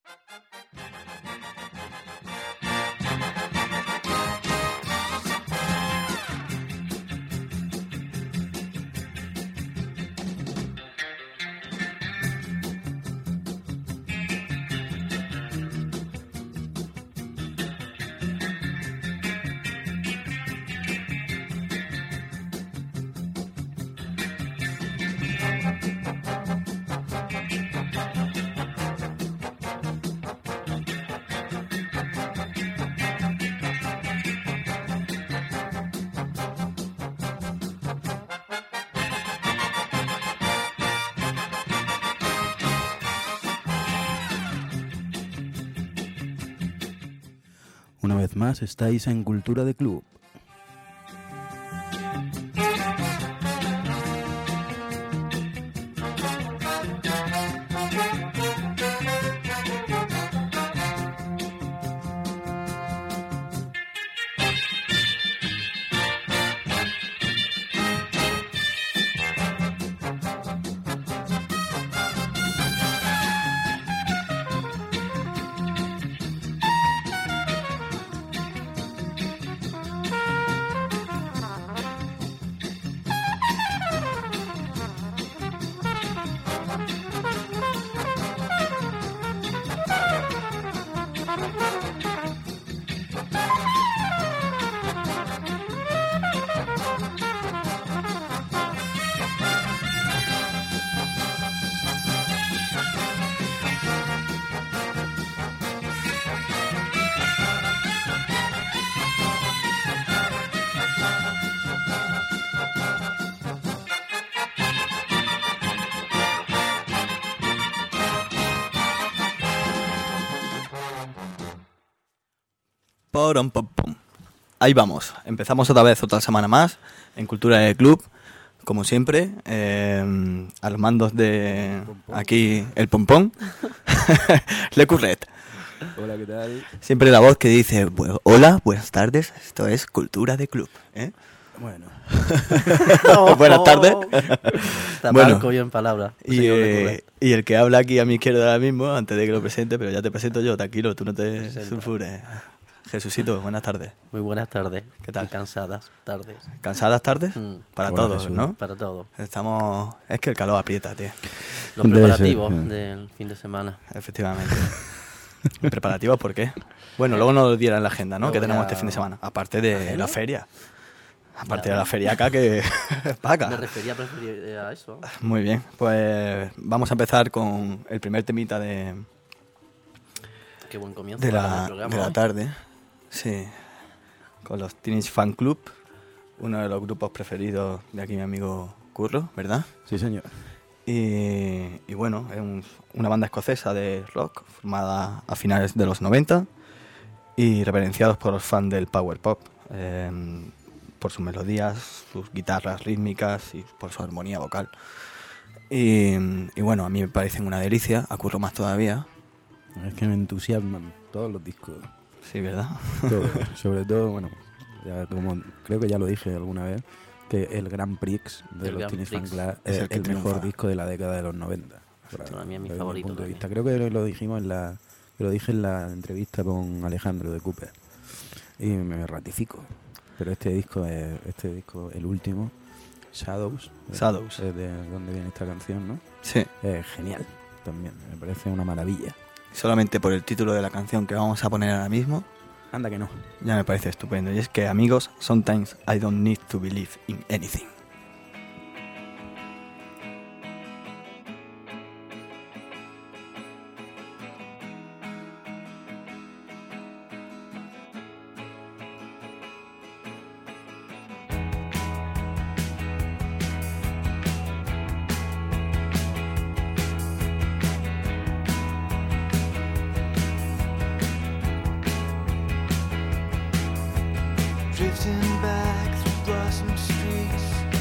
Una vez más estáis en Cultura de Club. Ahí vamos, empezamos otra vez, otra semana más en Cultura de Club, como siempre, a los mandos de aquí el Pompón, Le Curret. Hola, ¿qué tal? Siempre la voz que dice, hola, buenas tardes, esto es Cultura de Club. Bueno. Buenas tardes. Taparco yo en palabras. Y el que habla aquí a mi izquierda ahora mismo, antes de que lo presente, pero ya te presento yo, tranquilo, tú no te sulfures. Jesucito, buenas tardes. Muy buenas tardes. ¿Qué tal? Y cansadas tardes. ¿Cansadas tardes? Para Hola, todos, Jesús. ¿no? Para todo. Estamos... Es que el calor aprieta, tío. Los Debe preparativos ser, del fin de semana. Efectivamente. ¿Preparativos por qué? Bueno, luego nos lo dirá en la agenda, ¿no? Luego Que tenemos ya- este fin de semana. Aparte de la feria. Aparte Ya. de la feria acá que... Me Paga. refería a eso. Muy bien, pues vamos a empezar con el primer temita de Qué buen comienzo la, para el programa. de la ¿eh? tarde. Sí, con los Teenage Fan Club, uno de los grupos preferidos de aquí mi amigo Curro, ¿verdad? Sí, señor. Y bueno, es una banda escocesa de rock formada a finales de los 90 y reverenciados por los fans del power pop, por sus melodías, sus guitarras rítmicas y por su armonía vocal. Y bueno, a mí me parecen una delicia, a Curro más todavía. Es que me entusiasman todos los discos. Sí, ¿verdad? Todo. Sobre todo, bueno, ya como creo que ya lo dije alguna vez, que el Grand Prix de El los Grand Teenage Fan Prix Club es es el que el mejor triunfa. disco de la década de los 90. Para mí es mi desde favorito punto de también. vista. Creo que lo dijimos que lo dije en la entrevista con Alejandro de Cooper. Y me ratifico. Pero este disco, el último, Shadows, Shadows. es de donde viene esta canción, ¿no? Sí, Es genial también, me parece una maravilla. solamente por el título de la canción que vamos a poner ahora mismo, Anda que no. ya me parece estupendo. Y es que, amigos, sometimes I don't need to believe in anything. Drifting back through blossom streets,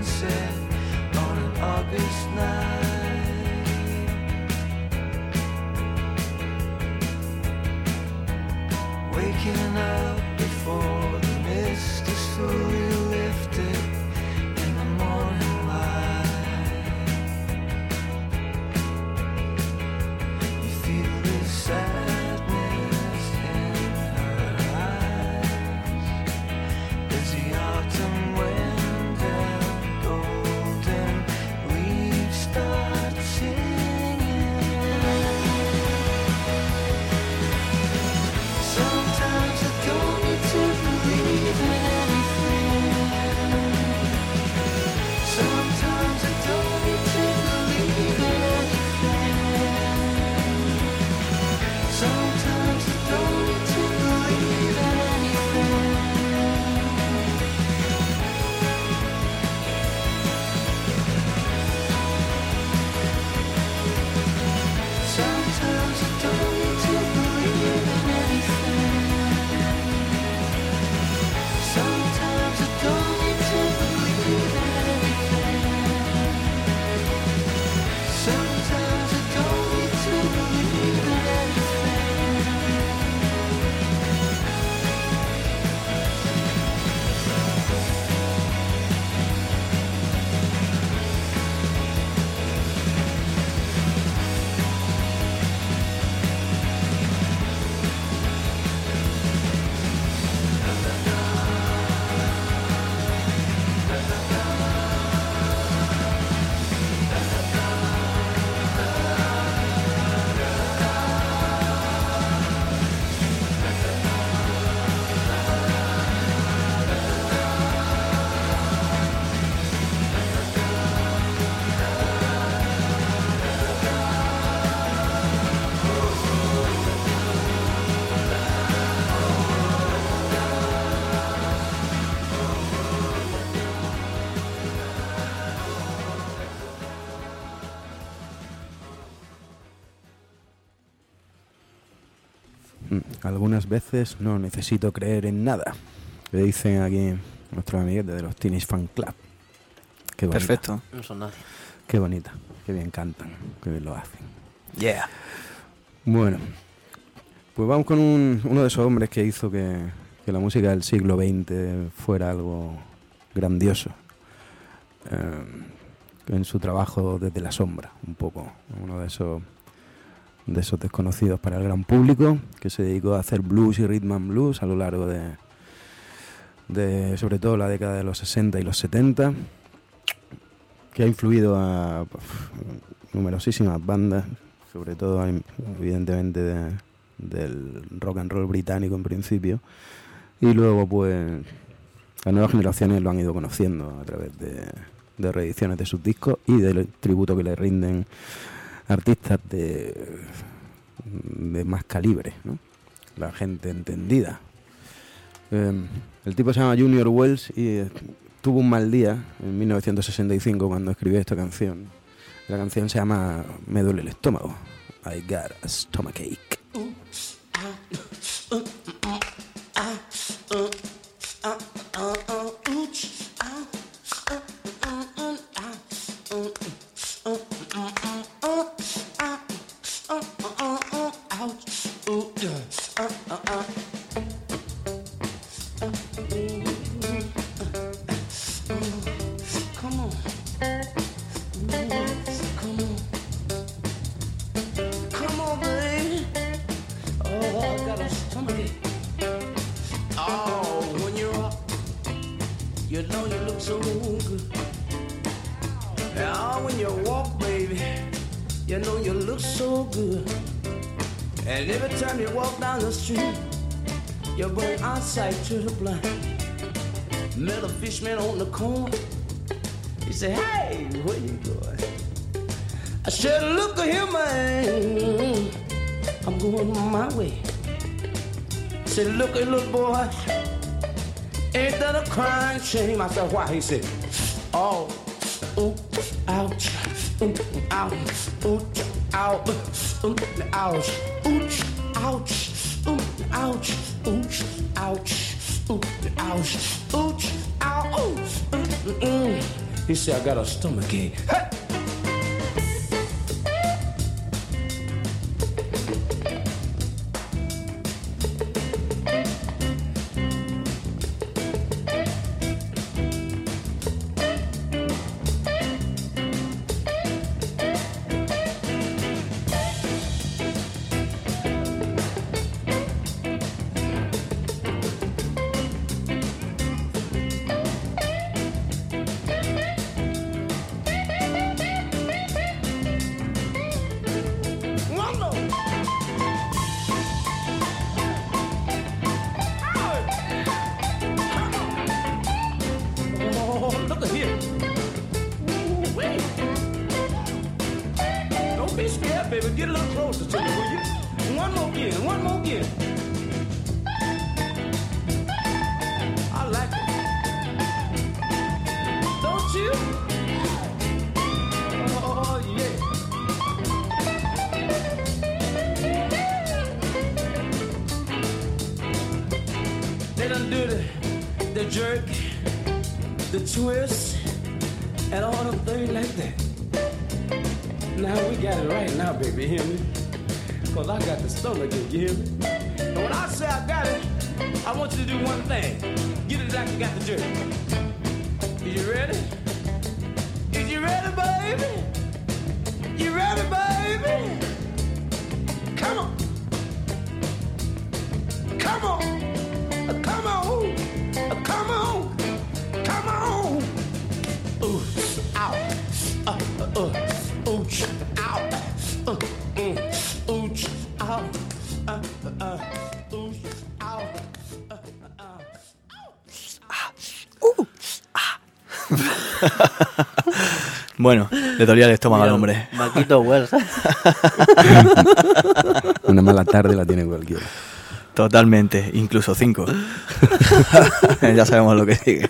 sunset on an August night. Waking up before the mist is fully lifted in the morning light. You feel this sadness in her eyes as the autumn wind and golden leaves start singing. Sometimes I don't need to believe in anything. Sometimes I don't need to believe in anything. Sometimes I don't need to believe in anything. Sometimes I don't need to believe in anything. Sometimes I don't need to believe in anything. Sometimes I don't need to believe in anything. Algunas veces no necesito creer en nada. Le dicen aquí nuestros amiguetes de los Teenage Fan Club. Qué bonita, Perfecto. No son nadie. qué bonita, qué bien cantan, qué bien lo hacen. Yeah. Bueno, pues vamos con uno de esos hombres que hizo que la música del siglo XX fuera algo grandioso. En su trabajo desde la sombra, un poco. Uno de esos desconocidos para el gran público, que se dedicó a hacer blues y rhythm and blues a lo largo de sobre todo la década de los 60 y los 70, que ha influido a numerosísimas bandas, sobre todo evidentemente del rock and roll británico en principio, y luego pues las nuevas generaciones lo han ido conociendo a través de reediciones de sus discos y del tributo que le rinden artistas de más calibre, ¿no? La gente entendida. El tipo se llama Junior Wells y tuvo un mal día en 1965 cuando escribió esta canción. La canción se llama Me duele el estómago. I got a stomachache. And every time you walk down the street, you bring eyesight to the blind. Met a fishman on the corner. He said, hey, where you going? I said, look at here, man. I'm going my way. He said, look at little boy. Ain't that a crying shame? I said, why? He said, oh, ouch, ouch, ouch, ouch, ouch, ouch, ouch, ouch, ouch, ouch, ouch, ouch, ouch, ouch. He said, I got a stomachache. Hey! Twist and all them things like that. Now we got it right now, baby, hear me? Cause I got the stomach, you hear me? And when I say I got it, I want you to do one thing. Get it like you got the jerk. Is you ready? Is you ready, baby? You ready, baby? Come on. Come on. Come on. Come on. Come on! Ooh, ow, ooch, ow, ooch, ow, ooch, ow, Bueno, le dolía el estómago al hombre. Maquito Wells. Una mala tarde la tiene cualquiera. Totalmente, incluso 5. Ya sabemos lo que sigue.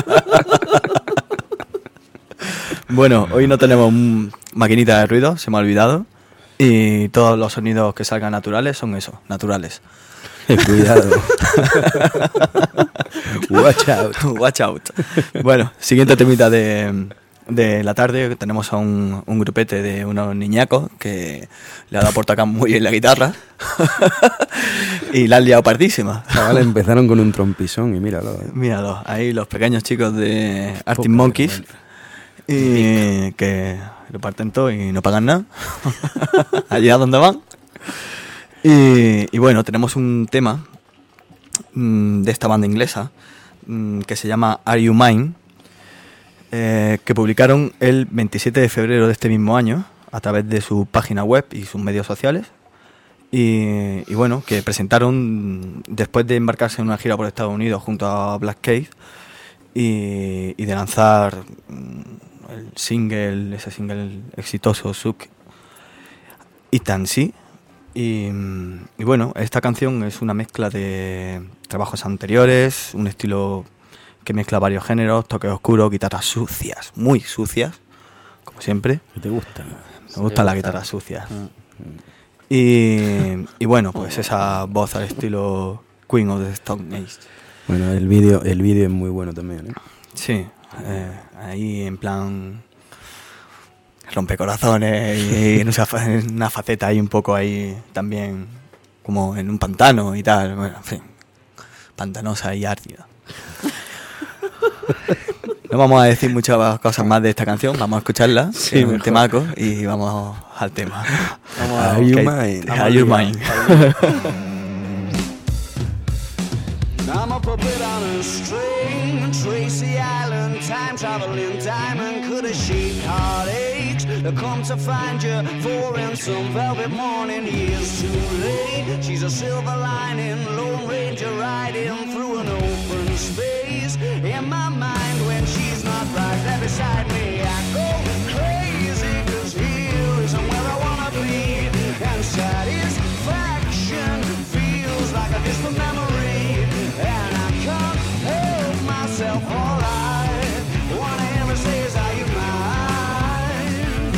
Bueno, hoy no tenemos maquinita de ruido, se me ha olvidado. Y todos los sonidos que salgan naturales son eso, naturales. Cuidado. Watch out. Watch out. Bueno, siguiente temita de la tarde. Tenemos a un grupete de unos niñacos que le ha dado por tocar muy bien la guitarra. Y la han liado pardísima. Chavales, empezaron con un trompisón y míralo. Míralo, ahí los pequeños chicos de Arctic Monkeys. Y que lo parten todo y no pagan nada. Allí a donde van. Y bueno, tenemos un tema de esta banda inglesa que se llama Are You Mine, que publicaron el 27 de febrero de este mismo año a través de su página web y sus medios sociales. Y bueno, que presentaron después de embarcarse en una gira por Estados Unidos junto a Black Keith y de lanzar ese single exitoso, Suck It and See. Y bueno, esta canción es una mezcla de trabajos anteriores, un estilo que mezcla varios géneros, toques oscuros, guitarras sucias, muy sucias, como siempre. ¿Qué te gusta? Me gustan las guitarras sucias. Y bueno, pues esa voz al estilo Queen of the Stone Age. Bueno, el vídeo es muy bueno también, ¿eh? Sí, ahí en plan rompecorazones y en una faceta ahí un poco ahí también como en un pantano y tal, bueno, en fin, pantanosa y árida. No vamos a decir muchas cosas más de esta canción, vamos a escucharla, sí, un temaco y vamos al tema. Vamos Are you mine? Are you mine? I'm a puppet on a string, Tracy Island, time-traveling diamond. Could have shaped heartaches, come to find you for in some velvet morning. Years too late, she's a silver lining, Lone Ranger riding through an open space. In my mind when she's not right there beside me, I go crazy, cause here isn't where I wanna be. And satisfaction feels like a distant memory. And I can't help myself, all I wanna hear me say is, are you mine?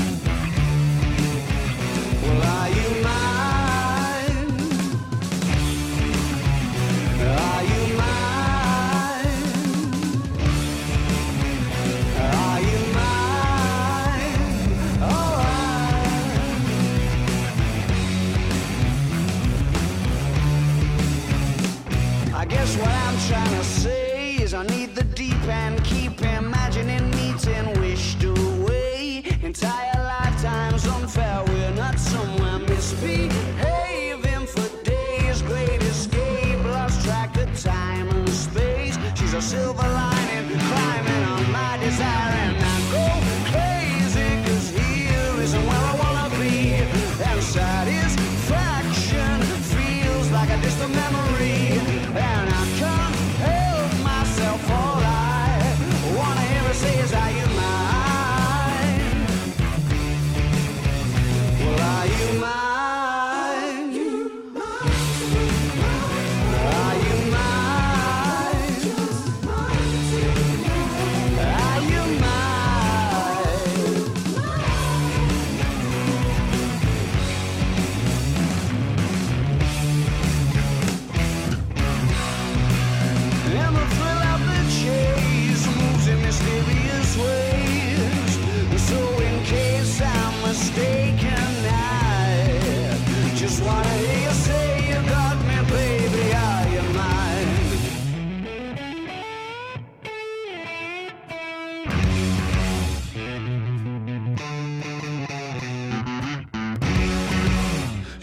Well, are you mine? Are you mine?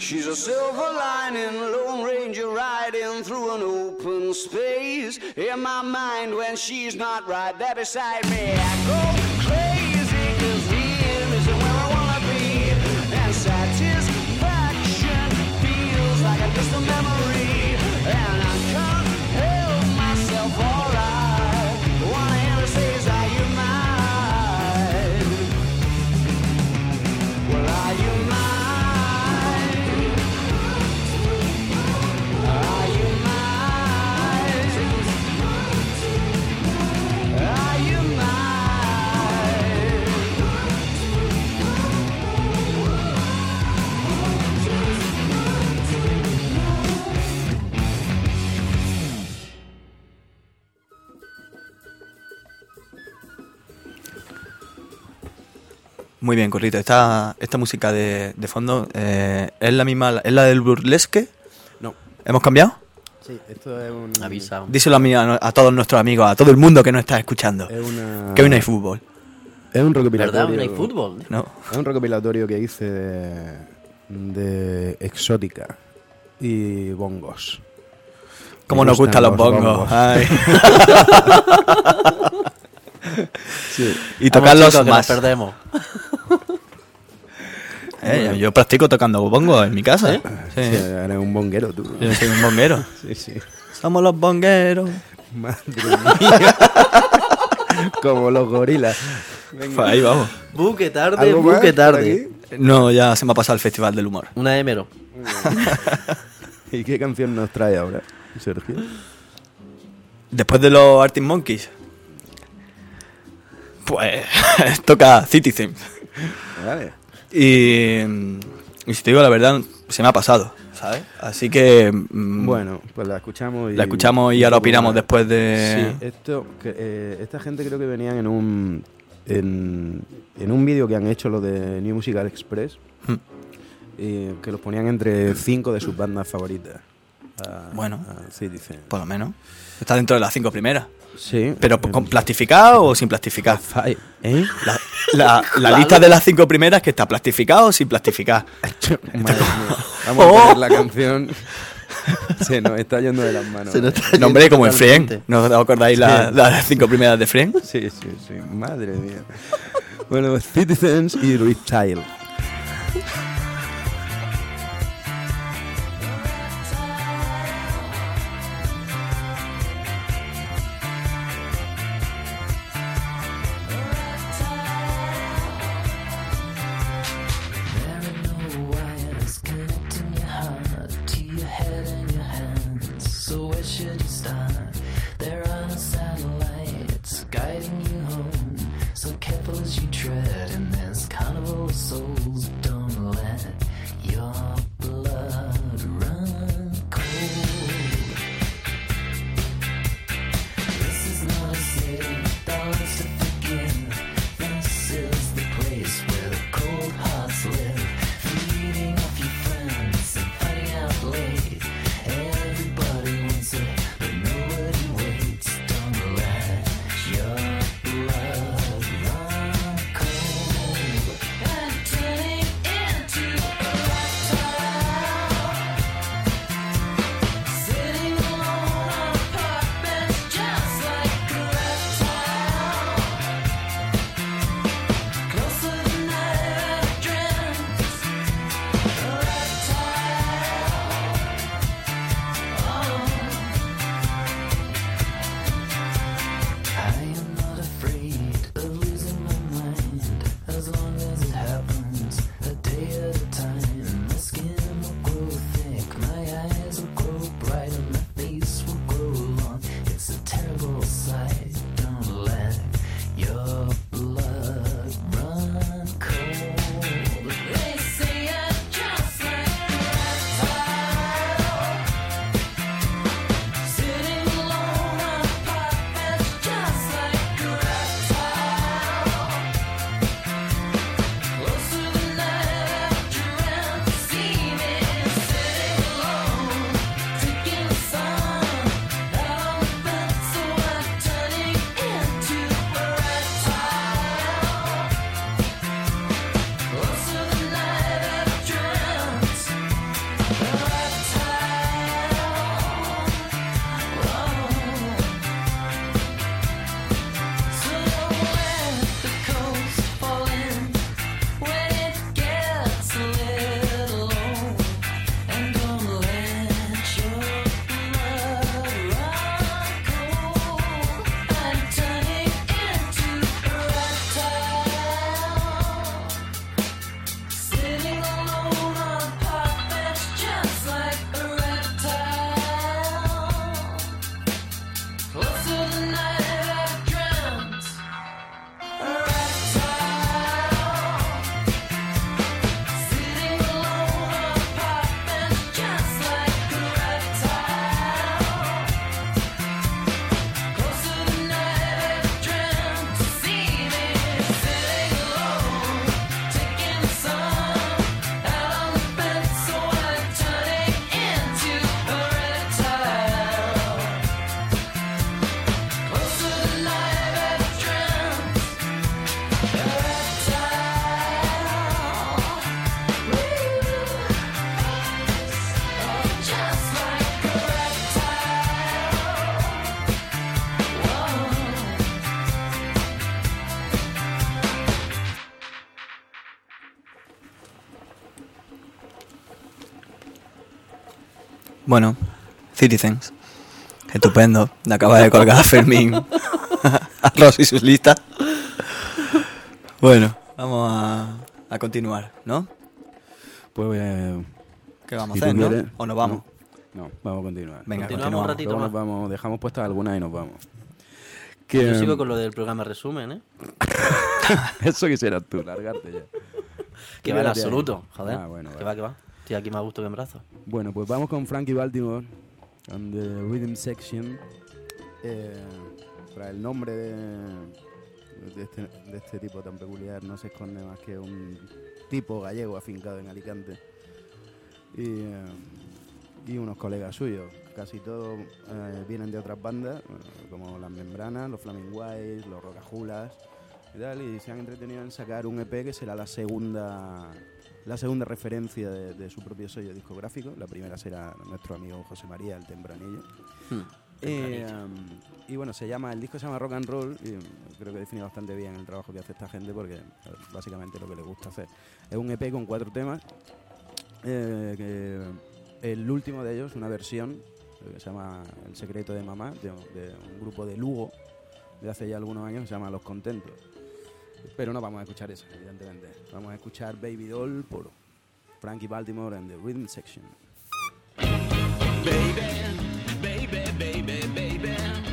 She's a silver lining, Lone Ranger riding through an open space. In my mind when she's not right there beside me, I go crazy, 'cause the end isn't where I wanna be. And satisfaction feels like a distant memory. And I can't help myself, alright. One hand says, are you mine? Well, are you mine? Muy bien, Currito. Esta música de fondo es la misma, es la del burlesque. No. ¿Hemos cambiado? Sí, esto es un... Avisa. Díselo a todos nuestros amigos, a todo el mundo que nos está escuchando. Es una... Que hoy no hay fútbol. Es un recopilatorio... ¿Verdad? ¿No hay fútbol? No. Es un recopilatorio que hice de exótica y bongos. ¿Cómo Me nos gustan los bongos? Ay. Sí. Y tocarlos Vamos, chicos, que más. nos perdemos. Yo practico tocando bongos en mi casa, ¿eh? Sí, Sí. eres un bonguero tú. Yo soy un bonguero. Sí, sí. Somos los bongueros. Madre mía. Como los gorilas. Venga. Pues ahí vamos. Buque tarde, ¿Algo más buque por tarde. aquí? No, ya se me ha pasado el Festival del Humor. Una Emero. ¿Y qué canción nos trae ahora, Sergio? Después de los Arctic Monkeys, pues toca Citizen. Vale. Y si te digo la verdad, se me ha pasado, ¿sabes? Así que Bueno, pues la escuchamos y... la escuchamos y ahora opinamos después de... Sí, esta gente creo que venían en un vídeo que han hecho, lo de New Musical Express, que los ponían entre 5 de sus bandas favoritas. Bueno. Citizen. Por lo menos. Está dentro de las 5 primeras. Sí. ¿Pero con plastificado o sin plastificar? ¿Eh? La lista de las 5 primeras que está plastificado o sin plastificar. Madre mía. Vamos a poner la canción. Se nos está yendo de las manos. Se nos está No, hombre, como en totalmente. Friend. ¿No os acordáis las 5 primeras de Friend? Sí. Madre mía. Bueno, Citizens y Reptile. Bueno, Citizens. Estupendo. Le acaba de colgar a Fermín a Ross y sus listas. Bueno, vamos a continuar, ¿no? Pues ¿Qué vamos si a hacer, tú no? quieres- ¿O nos vamos? No, vamos a continuar. Venga, Continuamos un ratito Luego más. nos vamos, dejamos puestas algunas y nos vamos. Yo sigo con lo del programa resumen, ¿eh? Eso quisieras tú, largarte ya. Que va en Quédate ahí. absoluto, joder. Ah, bueno, que vale. va. Estoy aquí más a gusto que en brazos. Bueno, pues vamos con Frankie Baltimore and the Rhythm Section. Para el nombre de este tipo tan peculiar no se esconde más que un tipo gallego afincado en Alicante y unos colegas suyos. Casi todos vienen de otras bandas, como Las Membranas, los Flaming Whites, los Rocajulas y tal, y se han entretenido en sacar un EP que será la segunda referencia de su propio sello discográfico. La primera será nuestro amigo José María, el Tempranillo. Y bueno, el disco se llama Rock and Roll y creo que define bastante bien el trabajo que hace esta gente porque básicamente lo que le gusta hacer. Es un EP con 4 temas, que el último de ellos, una versión que se llama El secreto de mamá, de un grupo de Lugo de hace ya algunos años, que se llama Los Contentos. Pero no vamos a escuchar eso, evidentemente. Vamos a escuchar Baby Doll por Frankie Baltimore and the Rhythm Section. Baby, baby, baby, baby,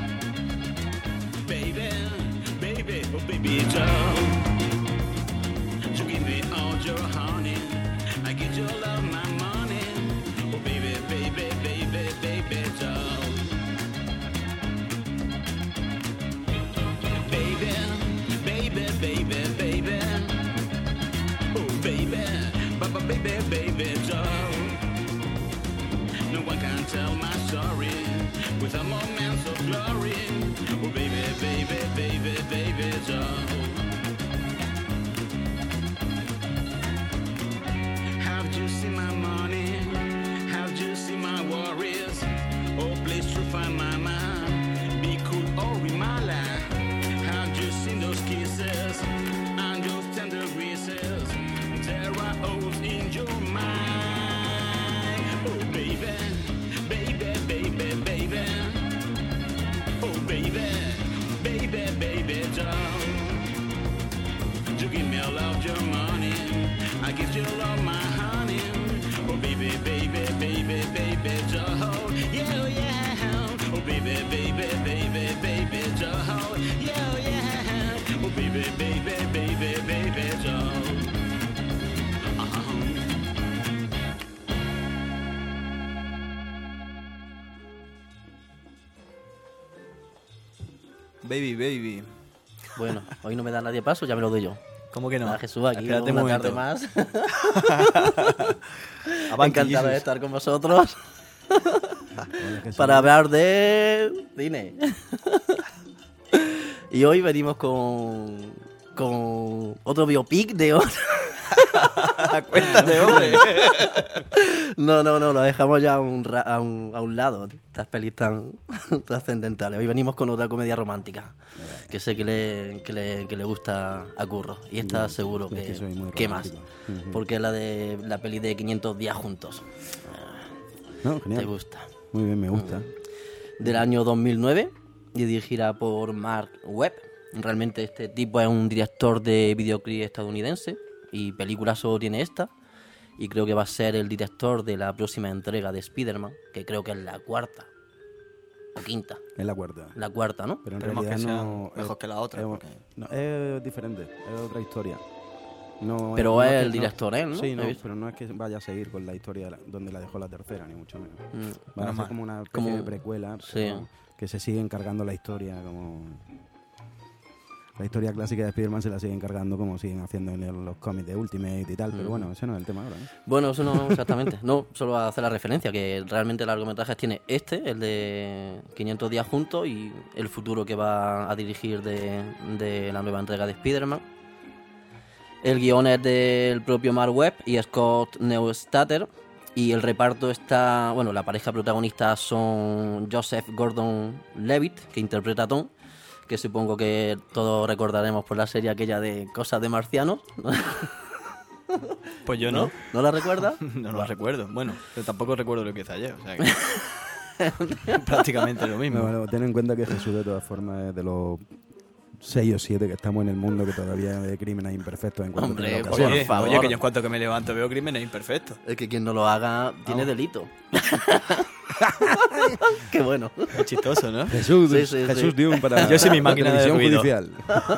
baby, baby, oh baby doll. You give me all your honey, I give you all of my money. Oh baby, baby, baby, baby doll. Baby, baby, baby, baby, oh baby, baby, baby doll. No one can tell my story with a moment of glory. Oh baby, baby, baby, baby doll. Have you seen my money? Have you seen my worries? Oh please to find my mind. Be cool or in my life. Have you seen those kisses and those tender graces? There are holes in your mind. Oh baby, baby, baby, baby. Oh baby, baby, baby doll. You give me all of your money, I give you all my honey. Oh baby, baby, baby, baby doll. Yeah, yeah. Oh baby, baby, baby, baby doll. Yeah, yeah. Oh baby, baby, baby, baby doll. Baby, baby. Bueno, hoy no me da nadie paso, ya me lo doy yo. ¿Cómo que no? Nada, Jesús, aquí Espérate un una tarde momento. más. Avanti, Encantado de Jesus. estar con vosotros Hola, Jesús. para hablar de cine. Y hoy venimos con otro biopic de otro. Cuéntate, hombre. No, lo dejamos ya a un lado, estas pelis tan trascendentales. Hoy venimos con otra comedia romántica, que sé que le gusta a Curro. Y esta seguro es que soy muy que más, romántico. Ujú. porque es la de la peli de 500 días juntos. No, ¿Te genial. gusta? Muy bien, me gusta. Del año 2009 y dirigida por Mark Webb. Realmente este tipo es un director de videoclip estadounidense y películas solo tiene esta. Y creo que va a ser el director de la próxima entrega de Spider-Man, que creo que es la cuarta o quinta. Es la cuarta. La cuarta, ¿no? Pero en Esperemos realidad que sea no mejor que la otra, Es, porque- no, es diferente, es otra historia. No, Pero no es que- el director, ¿no? Sí, He no, visto. pero no es que vaya a seguir con la historia donde la dejó la tercera, ni mucho menos. Va a menos ser mal. como una especie Como- de precuela, sí. pero que se sigue encargando la historia como... La historia clásica de Spider-Man se la siguen encargando como siguen haciendo en los cómics de Ultimate y tal, pero bueno, ese no es el tema ahora, ¿no? Bueno, eso no exactamente. No, solo hacer la referencia, que realmente largometrajes tiene el de 500 días juntos, y el futuro que va a dirigir de la nueva entrega de Spider-Man, El guion es del propio Mark Webb y Scott Neustadter. Y el reparto está... Bueno, la pareja protagonista son Joseph Gordon-Levitt, que interpreta a Tom, que supongo que todos recordaremos por la serie aquella de Cosas de Marcianos. Pues yo no. ¿No la recuerdas? No lo recuerdo. Bueno, pero tampoco recuerdo lo que hice ayer. O sea que prácticamente lo mismo. Bueno, ten en cuenta que Jesús, de todas formas, es de los 6 o 7 que estamos en el mundo que todavía ve crímenes imperfectos en cuanto Hombre, tenga por ocasión. Oye, favor. oye, que yo en cuanto que me levanto veo crímenes imperfectos. Es que quien no lo haga tiene delito. Qué bueno. Es chistoso, ¿no? Jesús, Sí, sí, Jesús sí. Dune para Yo soy mi máquina de televisión ruido. judicial.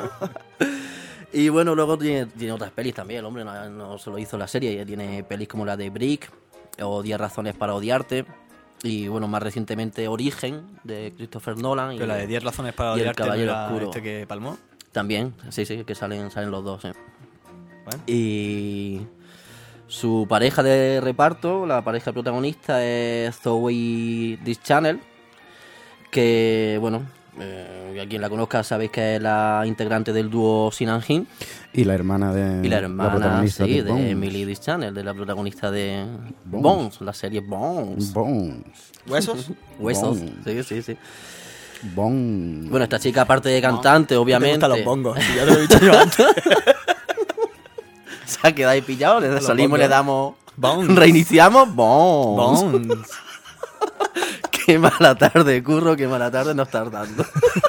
Y bueno, luego tiene otras pelis también, el hombre no solo hizo la serie, ya tiene pelis como la de Brick o 10 razones para odiarte. Y bueno, más recientemente Origen, de Christopher Nolan. Pero la de 10 razones para y El odiarte, ¿no Caballero era Oscuro. este que palmó? También, sí, que salen los dos, sí. Bueno. Y su pareja de reparto, la pareja protagonista es Zoe Deschanel, que bueno, a quien la conozca sabéis que es la integrante del dúo Sin and Him. Y la hermana de Y la hermana, protagonista sí, de de Bones. Emily Deschanel, de la protagonista de Bones. Bones, la serie Bones. Bones. ¿Huesos? Huesos, Bones. sí. Bones. Bueno, esta chica, aparte de cantante, Me obviamente, gustan los bongos. Ya te lo he dicho yo antes. se ha quedado ahí pillado, le Los salimos y le bongos. damos... Bones. Reiniciamos, Bones. Bones. Qué mala tarde, curro, qué mala tarde nos estás dando.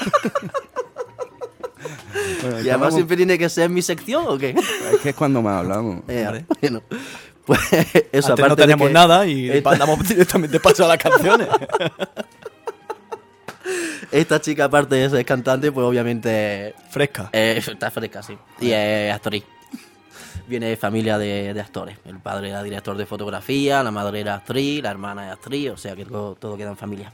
Bueno, Y además siempre tiene que ser mi sección, ¿o qué? Es que es cuando más hablamos. Bueno, pues eso, Antes aparte no teníamos de que nada y esta- damos directamente paso a las canciones. esta chica, aparte de ser cantante, pues obviamente Fresca. está fresca, sí. Y es actriz. Viene de familia de actores. El padre era director de fotografía, la madre era actriz, la hermana es actriz, o sea que todo queda en familia.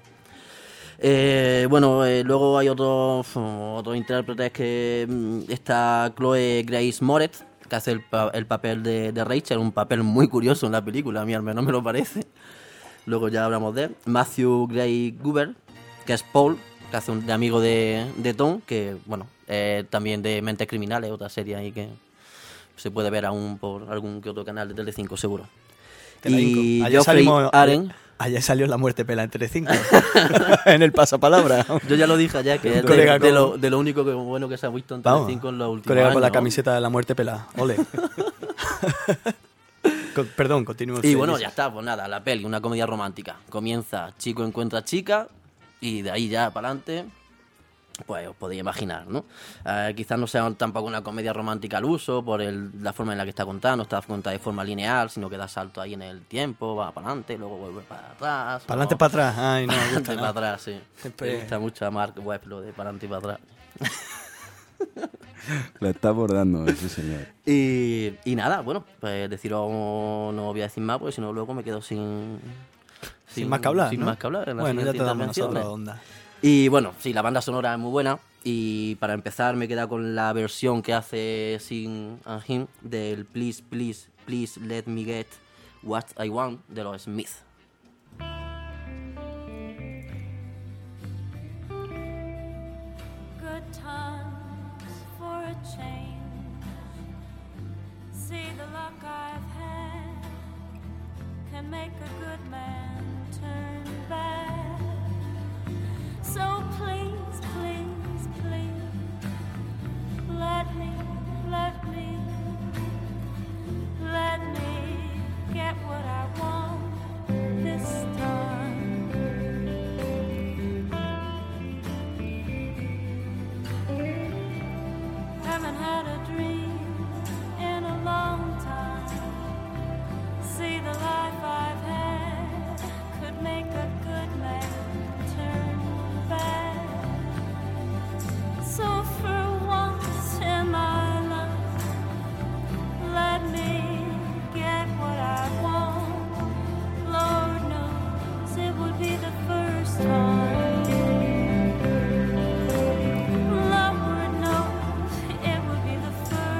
Luego hay otros intérpretes que está Chloe Grace Moretz, que hace el papel de Rachel, un papel muy curioso en la película, a mí al menos me lo parece. Luego ya hablamos de él. Matthew Gray Goober, que es Paul, que hace de amigo de Tom, que bueno, también de Mentes Criminales, otra serie ahí que se puede ver aún por algún que otro canal de Telecinco seguro. Y Geoffrey Arend. Ayer salió La Muerte Pela en Telecinco. En el pasapalabra. Yo ya lo dije ayer, que es Colega de lo único que bueno que se ha visto en Vamos, Telecinco en los últimos colega años. con la ¿no? camiseta de La Muerte Pela. Ole. Perdón, continúo. Y bueno, ya está, pues nada, la peli, una comedia romántica. Comienza, chico encuentra chica, y de ahí ya para adelante, pues os podéis imaginar, ¿no? Quizás no sea tampoco una comedia romántica al uso, por la forma en la que está contada, no está contada de forma lineal, sino que da salto ahí en el tiempo, va para adelante, luego vuelve para atrás. Para adelante, para atrás. Ay, no, me adelante, gusta para nada. atrás, sí. Siempre- Me gusta mucho a Mark Webb lo de para adelante y para atrás. Lo está abordando, sí, señor. Y nada, bueno, pues deciros, no voy a decir más, porque si no luego me quedo sin más que hablar, Sin ¿no? más que hablar en las Bueno, ya te siguientes damos nosotros intervenciones. onda. Y bueno, sí, la banda sonora es muy buena. Y para empezar me queda con la versión que hace Sin and Him del Please, Please, Please Let Me Get What I Want de los Smith. Good times for a change. See the luck I've had can make a good man turn bad. So please, please, please, let me get what I want this time. Haven't had a dream in a long time. See the life I've had could make a good man turn bad. So for once in my life, let me get what I want. Lord knows it would be the first time. Lord knows it would be the first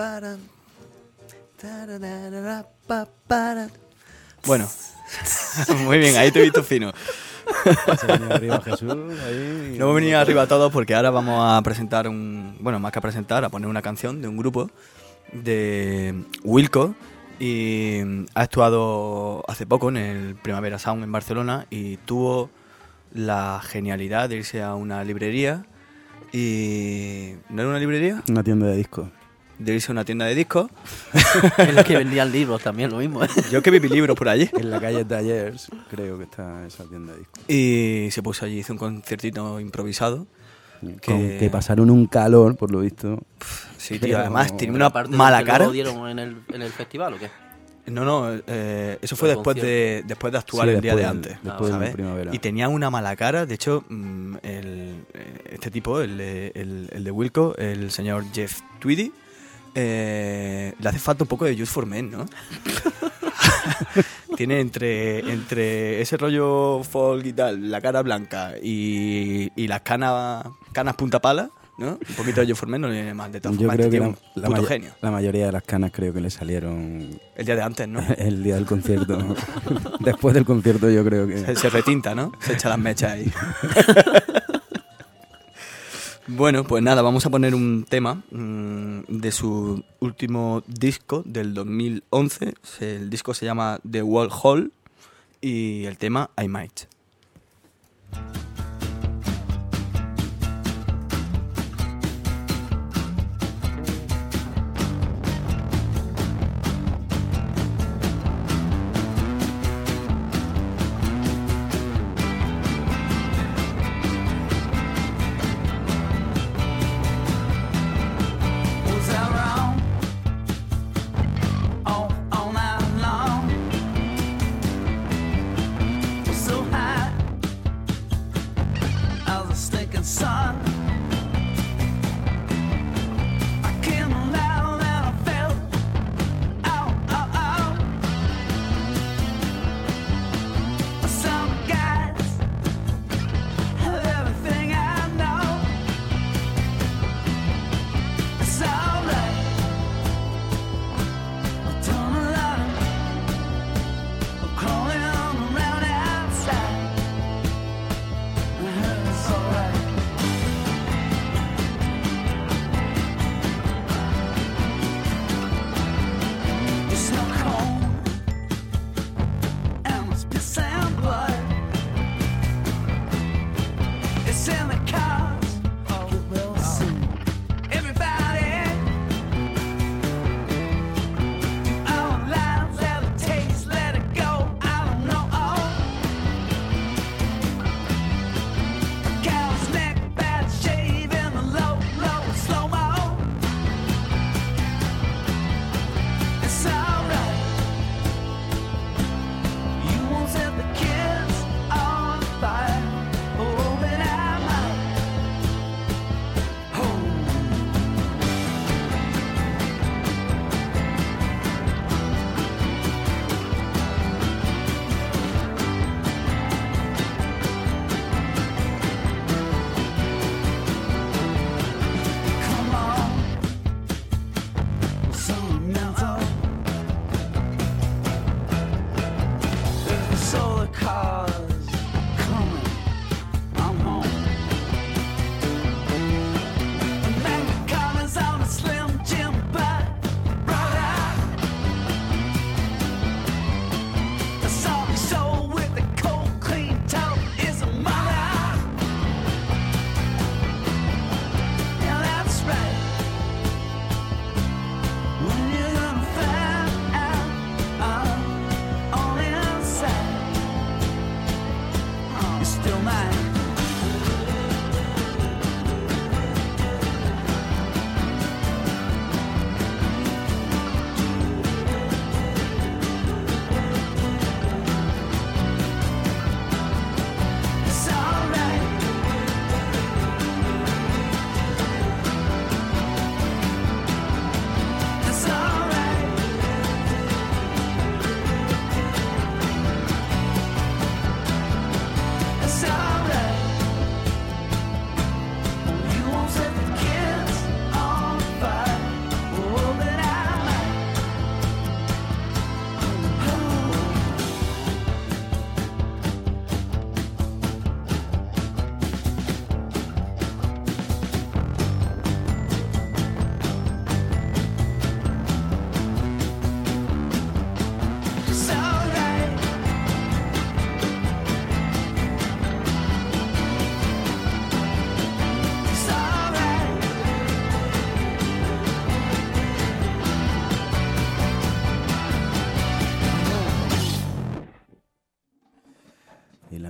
Bueno, muy bien, ahí te he visto fino. Se ha venido arriba Jesús. Ahí, No hemos venido arriba todos porque ahora vamos a presentar más que a presentar, a poner una canción de un grupo de Wilco, y ha actuado hace poco en el Primavera Sound en Barcelona y tuvo la genialidad de irse a una librería y... ¿No era una librería? Una tienda de discos. De irse a una tienda de discos. En la que vendían libros también, lo mismo. Yo que vi libros por allí. En la calle Tallers, creo que está esa tienda de discos. Y se puso allí, hizo un concertito improvisado. Que pasaron un calor, por lo visto. Sí, Pero- tío, además tiene Pero una aparte de mala que cara. ¿Lo dieron en el festival o qué? No, eso fue El después de actuar Sí, el día de después antes, después ¿sabes? del Primavera. Y tenía una mala cara. De hecho, este tipo, el de Wilco, el señor Jeff Tweedy, le hace falta un poco de Youth for Men, ¿no? Tiene entre ese rollo folk y tal, la cara blanca y las canas punta pala, ¿no? Un poquito de Youth for Men no le viene mal. De todas Yo formas, creo que tío, un puto genio. la mayoría de las canas creo que le salieron El día de antes, ¿no? el día del concierto. Después del concierto yo creo que... Se retinta, ¿no? Se echa las mechas ahí. Bueno, pues nada, vamos a poner un tema de su último disco del 2011. El disco se llama The Wall Hall y el tema I Might. Was I wrong? All night long. Was so high.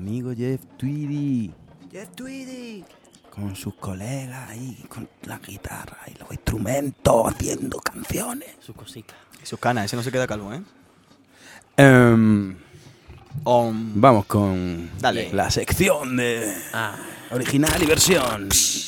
amigo Jeff Tweedy. Jeff Tweedy. Con sus colegas ahí, con la guitarra y los instrumentos, haciendo canciones. Sus cositas. Y sus canas, ese no se queda calvo, ¿eh? Vamos con Dale. la sección de original y versión.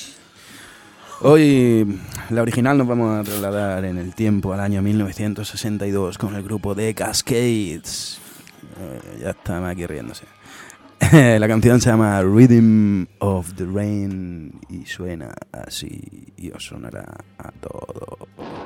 Hoy la original nos vamos a trasladar en el tiempo al año 1962 con el grupo The Cascades. Ya está aquí riéndose. La canción se llama Rhythm of the Rain y suena así y os sonará a todos.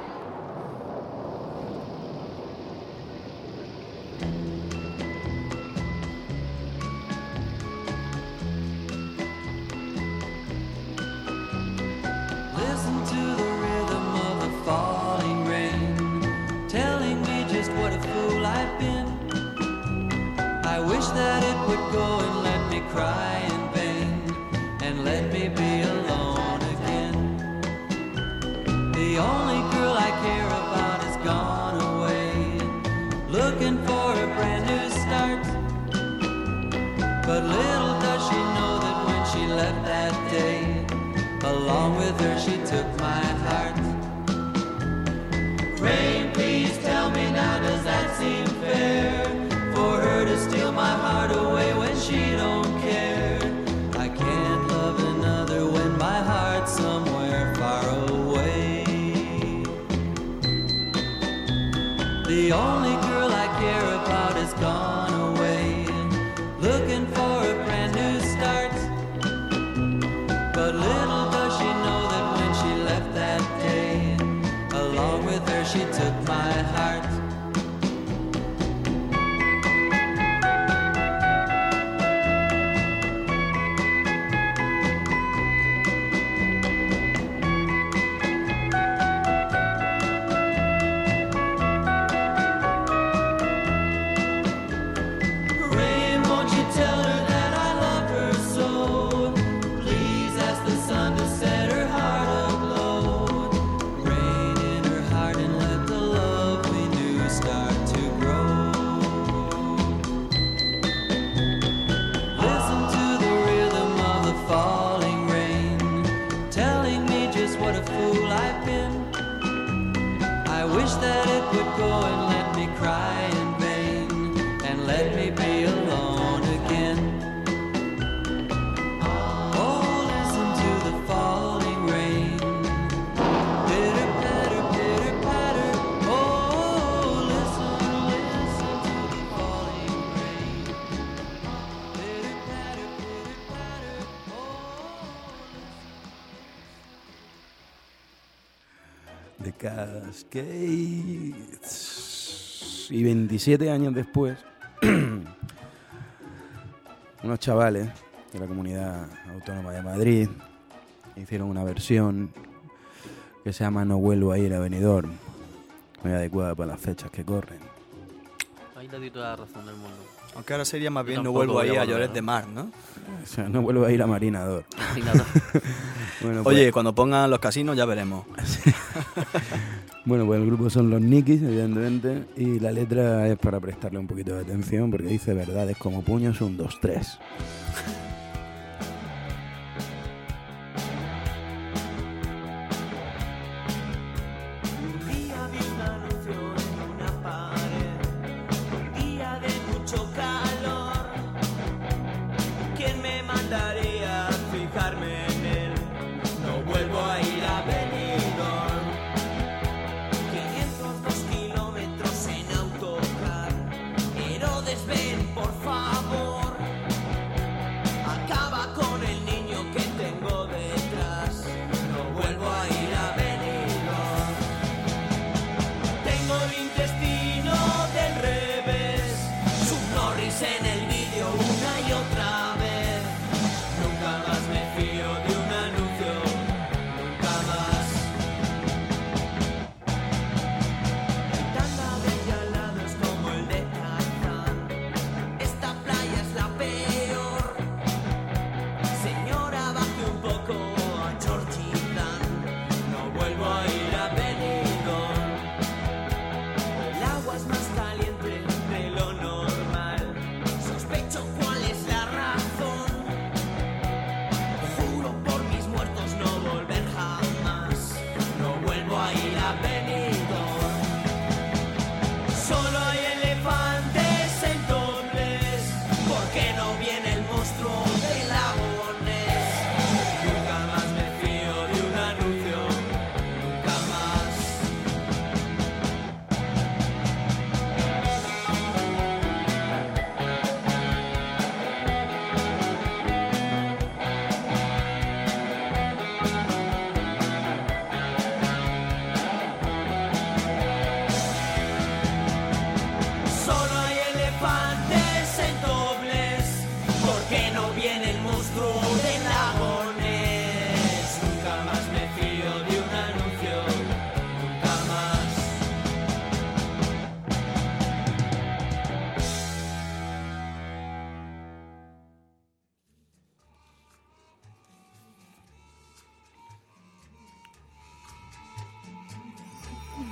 Listen to the rhythm of the falling rain, telling me just what a fool I've been. I wish that it would go and let me cry in vain, and let me be alone again. The only girl I care about has gone away, looking for a brand new start. But little does she know that when she left that day, along with her she took my heart. Rain, please tell me now, does that seem fair? For her to steal my heart away when she don't care. I can't love another when my heart's somewhere far away. The only girl I care about has gone away, looking for a brand new start. But little does she know that when she left that day, along with her she took my heart. Rain, won't you tell her that I love her so? Please ask the sun to set her heart aglow. Rain in her heart and let the love we knew start to grow. Listen to the rhythm of the falling rain, telling me just what a fool I've been. I wish that it would go and let me cry in vain, and let me be alone again. Oh, listen to the falling rain. Pitter patter, pitter patter. Oh, listen, listen to the falling rain. Pitter patter, pitter patter. Oh, The Cascades. Y 27 años después, unos chavales de la Comunidad Autónoma de Madrid hicieron una versión que se llama No vuelvo a ir a Benidorm, muy adecuada para las fechas que corren. Ahí le di toda la razón del mundo. Aunque ahora sería más Yo bien no tampoco vuelvo ahí voy a a volver, Lloret ¿no? de Mar, ¿no? O sea, no vuelvo a ir a Marinador. Imagínate. Bueno, pues, Oye, cuando pongan los casinos ya veremos. bueno, pues el grupo son los Nikis, evidentemente, y la letra es para prestarle un poquito de atención porque dice verdades como puños, 1, 2, 3. un día vi un anuncio en una pared, un día de mucho calor. ¿Quién me mandaría a fijarme en él? No vuelvo a ir a Benidorm. 502 kilómetros en autocar. Herodes, ven, por favor. Acaba con el niño que tengo detrás. No vuelvo a ir a Benidorm. Tengo el intestino del revés. Sub Norris en el vídeo una y otra vez. Nunca más me fío de un anuncio. Nunca más. Tanta vez al lado es como el de Tarzán. Esta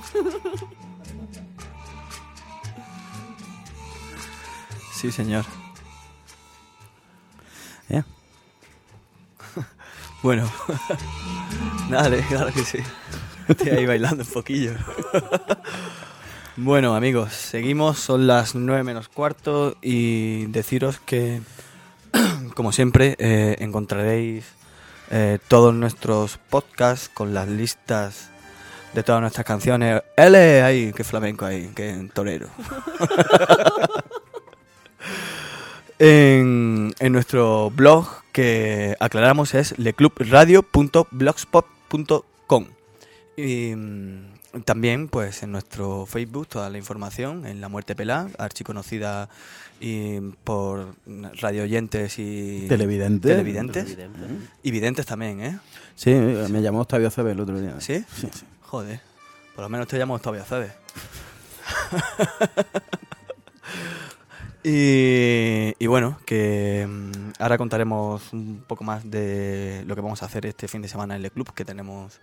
Sí, señor. ¿Eh? Bueno, dale, claro que sí. Estoy ahí bailando un poquillo. Bueno, amigos, seguimos, son las 9 menos cuarto y deciros que, como siempre, encontraréis todos nuestros podcasts con las listas de todas nuestras canciones. ¡Ele! Ahí, qué flamenco ahí, qué torero. En nuestro blog, que aclaramos es leclubradio.blogspot.com. Y también pues en nuestro Facebook toda la información en La Muerte Pelá, archiconocida y por radioyentes y Televidentes. Evidente. Y videntes también, ¿eh? Sí, me llamó Octavio Aceves el otro día. ¿Sí? Sí, sí. Joder, por lo menos te llamo Octavio Aceves. Y bueno, que ahora contaremos un poco más de lo que vamos a hacer este fin de semana en el club, que tenemos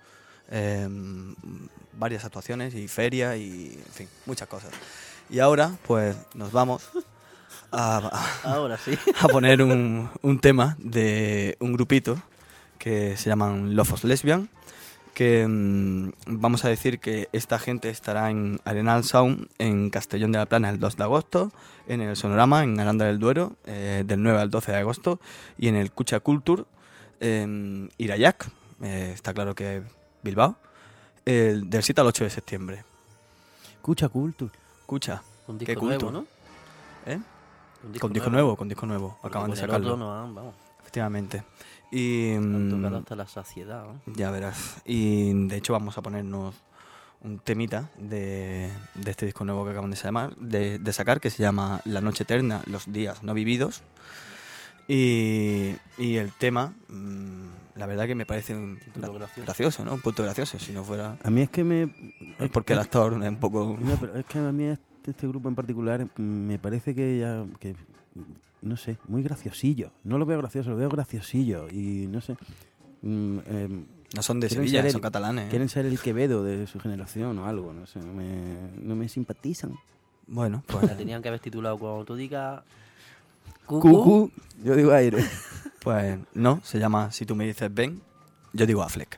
varias actuaciones y feria y, en fin, muchas cosas. Y ahora, pues, nos vamos Ahora sí. a poner un tema de un grupito que se llaman Love of Lesbian, que vamos a decir que esta gente estará en Arenal Sound en Castellón de la Plana el 2 de agosto, en el Sonorama en Aranda del Duero del 9 al 12 de agosto y en el Cucha Culture en Irayac, está claro que Bilbao, del 7 al 8 de septiembre. Cucha Culture. Cucha, Un qué disco culto. nuevo, ¿no? ¿Eh? Un con disco nuevo, Porque acaban de con el sacarlo. otro no han, vamos, Efectivamente. Y han tocado hasta la saciedad, ¿no? ya verás. Y de hecho vamos a ponernos un temita de este disco nuevo que acaban de sacar, que se llama La Noche Eterna, Los Días No Vividos. Y el tema, la verdad que me parece gracioso, ¿no? Un punto gracioso, si no fuera... A mí es que porque el actor es un poco... No, pero es que a mí este grupo en particular me parece que no sé, muy graciosillo. No lo veo gracioso, lo veo graciosillo. Y no sé... no son de quieren Sevilla, ser son catalanes. Quieren ser el Quevedo de su generación o algo, no sé, no me simpatizan. Bueno, pues... La tenían que haber titulado cuando tú digas... Cucu, yo digo aire. Pues no, se llama Si tú me dices ven, yo digo Affleck.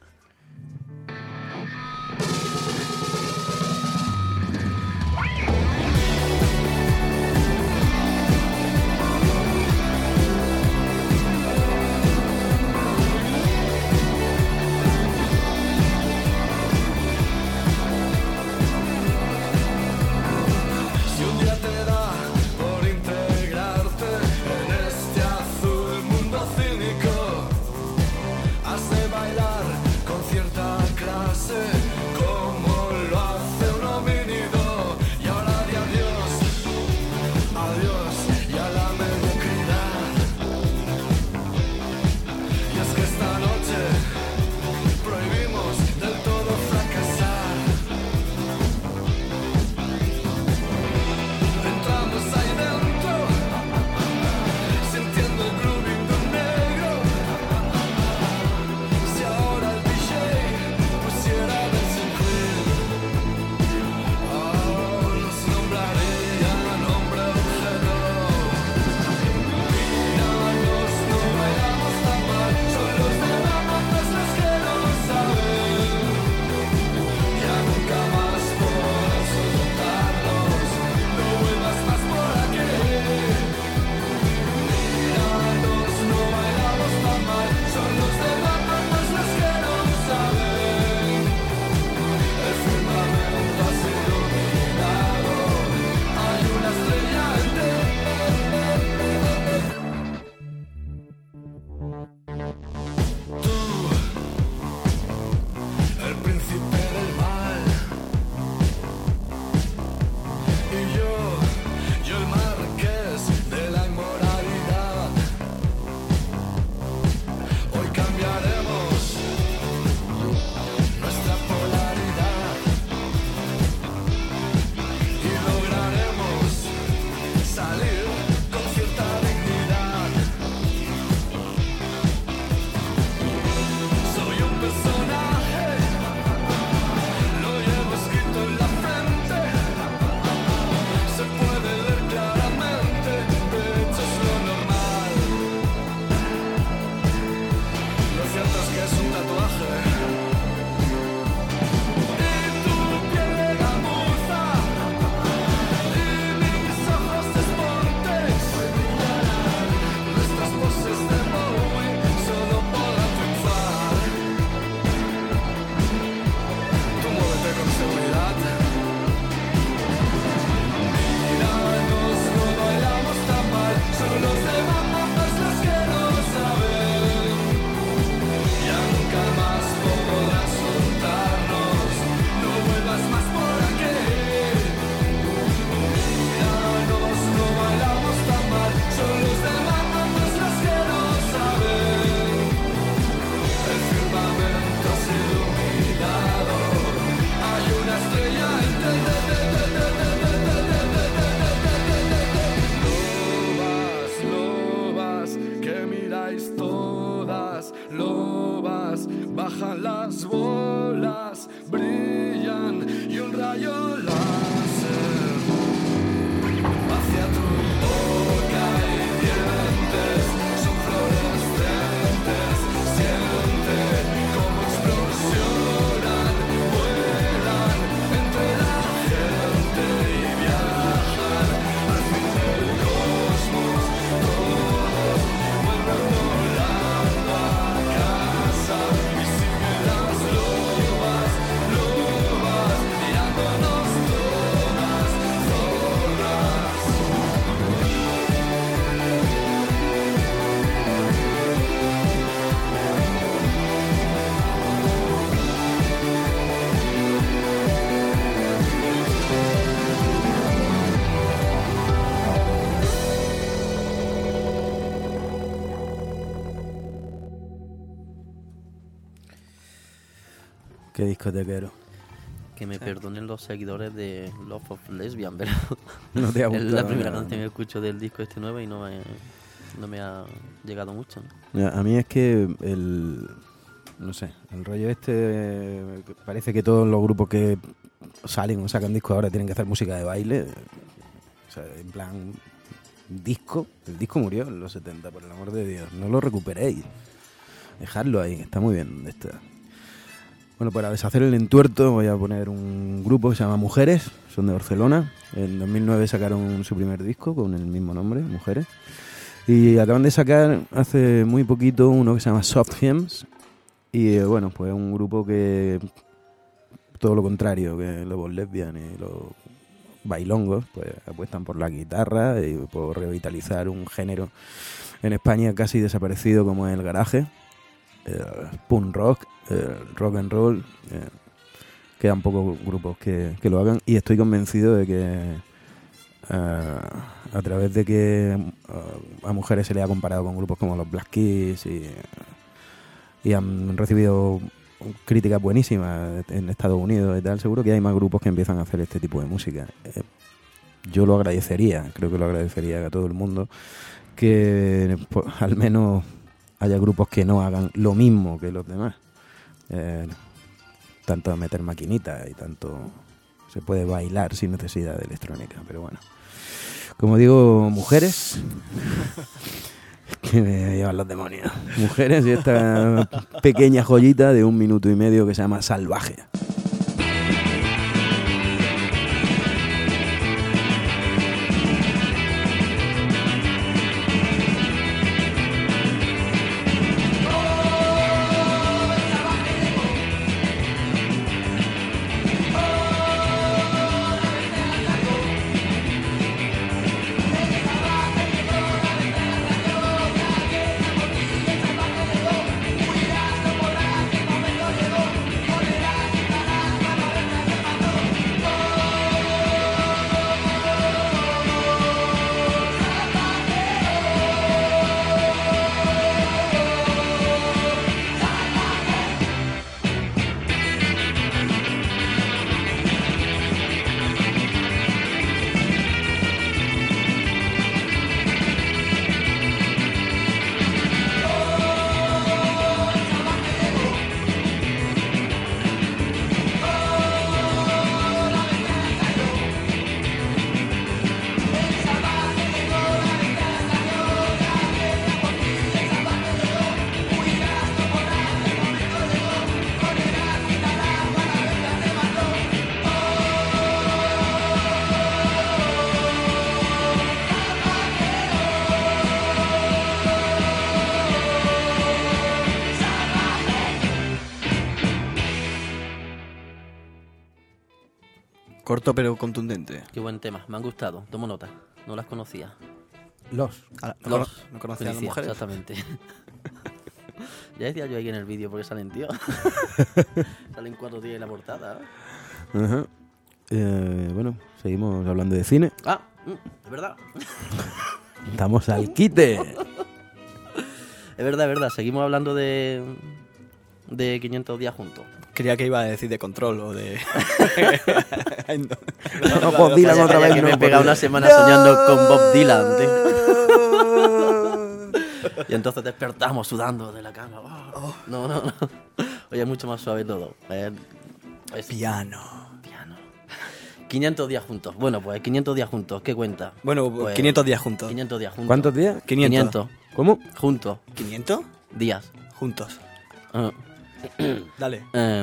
Si un día te da por integrarte en este azul mundo cínico, hace bailar Qué discotequero. Que me perdonen los seguidores de Love of Lesbian, pero No te ha es gustado. la primera nada. canción que escucho del disco este nuevo y no me ha llegado mucho, ¿no? Mira, a mí es que no sé, el rollo que parece que todos los grupos que salen o sacan discos ahora tienen que hacer música de baile. O sea, en plan disco. El disco murió en los 70, por el amor de Dios. No lo recuperéis. Dejadlo ahí, está muy bien donde está. Bueno, para deshacer el entuerto voy a poner un grupo que se llama Mujeres, son de Barcelona. En 2009 sacaron su primer disco con el mismo nombre, Mujeres. Y acaban de sacar hace muy poquito uno que se llama Soft Hymns. Y bueno, pues un grupo que todo lo contrario que los lesbian y los bailongos, pues apuestan por la guitarra y por revitalizar un género en España casi desaparecido como es el garaje. Punk rock, rock and roll, quedan pocos grupos que lo hagan y estoy convencido de que a través de que a Mujeres se le ha comparado con grupos como los Black Keys y han recibido críticas buenísimas en Estados Unidos y tal, seguro que hay más grupos que empiezan a hacer este tipo de música. Yo lo agradecería, creo que lo agradecería a todo el mundo, que pues, al menos haya grupos que no hagan lo mismo que los demás. Tanto meter maquinitas y tanto se puede bailar sin necesidad de electrónica, pero bueno. Como digo, Mujeres, que me llevan los demonios. Mujeres y esta pequeña joyita de 1 minuto y medio que se llama Salvaje. Corto pero contundente. Qué buen tema, me han gustado, tomo nota, no las conocía. No conocía a las Policía, mujeres. exactamente. Ya decía yo ahí en el vídeo porque salen, tío. Salen 4 días en la portada. Ajá. Bueno, seguimos hablando de cine. Ah, es verdad. Estamos al quite. Es verdad, seguimos hablando de 500 días juntos. Creía que iba a decir de Control o de... No, Bob Dylan otra vez. Que no, me he pegado porque- una semana soñando con Bob Dylan, tío. Y entonces despertamos sudando de la cama. Oh, no. Oye, es mucho más suave todo. Es Piano. piano. 500 días juntos. Bueno, pues 500 días juntos. ¿Qué cuenta? Bueno, Pues, 500 días juntos. 500 días juntos. ¿Cuántos días? 500. ¿Cómo? Juntos. ¿500? Días. Juntos. Ah. Dale.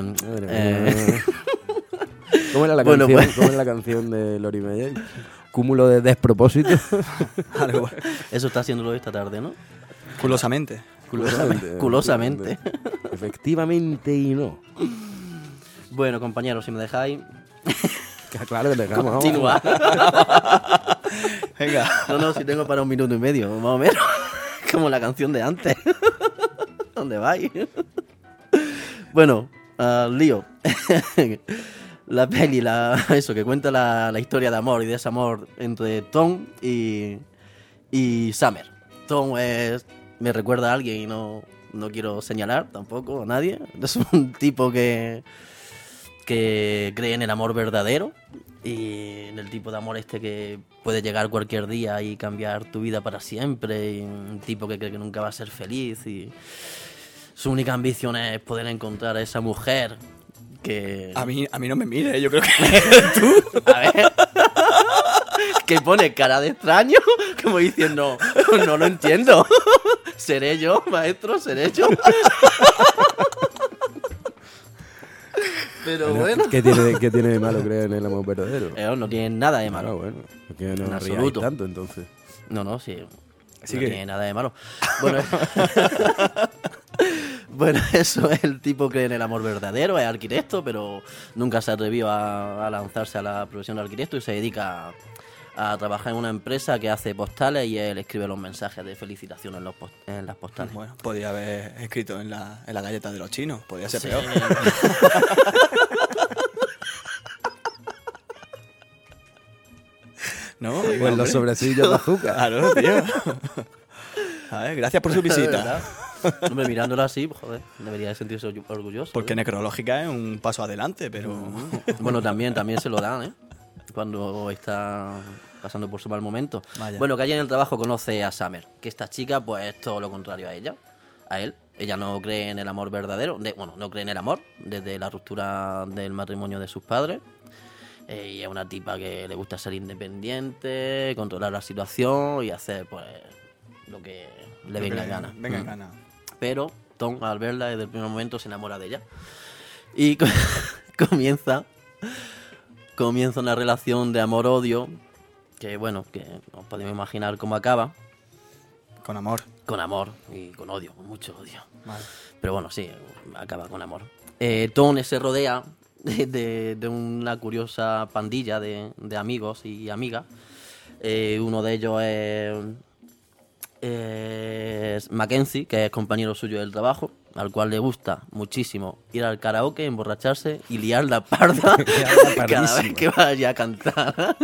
¿Cómo era la Bueno, canción? pues. ¿Cómo era la canción de Lori Meyer? Cúmulo de despropósitos. Algo. Eso está haciéndolo esta tarde, ¿no? Culosamente. Culosamente. Efectivamente y no. Bueno, compañeros, si me dejáis, Claro que te dejamos. continúa. Venga. No, si tengo para 1 minuto y medio, más o menos. Como la canción de antes. ¿Dónde vais? Bueno, lío. La peli, eso, que cuenta la historia de amor y desamor entre Tom y Summer. Tom me recuerda a alguien y no quiero señalar tampoco a nadie. Es un tipo que que cree en el amor verdadero y en el tipo de amor este que puede llegar cualquier día y cambiar tu vida para siempre, y un tipo que cree que nunca va a ser feliz y su única ambición es poder encontrar a esa mujer que... A mí no me mire, yo creo que A ver... que pone cara de extraño, como diciendo, no lo entiendo. ¿Seré yo, maestro? ¿Seré yo? Pero bueno. ¿Qué tiene de malo creer en el amor verdadero? No tiene nada de malo. Bueno, es que no En ríais absoluto. tanto, entonces. No, sí. Así No que- tiene nada de malo. Bueno, bueno, eso es el tipo que cree en el amor verdadero, es arquitecto, pero nunca se atrevió a lanzarse a la profesión de arquitecto y se dedica a trabajar en una empresa que hace postales y él escribe los mensajes de felicitación en las postales. Bueno, podía haber escrito en la galleta de los chinos, podía ser Sí. peor. ¿No? O en Hombre. los sobrecillos de azúcar. Claro, tío. A ver, gracias por su visita. ¿Verdad? Hombre, mirándolo así, pues, joder, debería de sentirse orgulloso. Porque necrológica es un paso adelante, pero... Bueno, también se lo dan, ¿eh? Cuando está pasando por su mal momento. Vaya. Bueno, que allí en el trabajo conoce a Summer, que esta chica, pues, es todo lo contrario a ella, a él. Ella no cree en el amor verdadero, no cree en el amor, desde la ruptura del matrimonio de sus padres. Y es una tipa que le gusta ser independiente, controlar la situación y hacer, pues, lo que le venga en gana. Venga en gana. Pero Tom, al verla desde el primer momento, se enamora de ella. Y comienza una relación de amor-odio, que bueno, que os podemos imaginar cómo acaba. Con amor. Con amor y con odio, con mucho odio. Vale. Pero bueno, sí, acaba con amor. Tom se rodea de una curiosa pandilla de amigos y amigas. Uno de ellos es Mackenzie, que es compañero suyo del trabajo, al cual le gusta muchísimo ir al karaoke, emborracharse y liar la parda cada vez que vaya a cantar.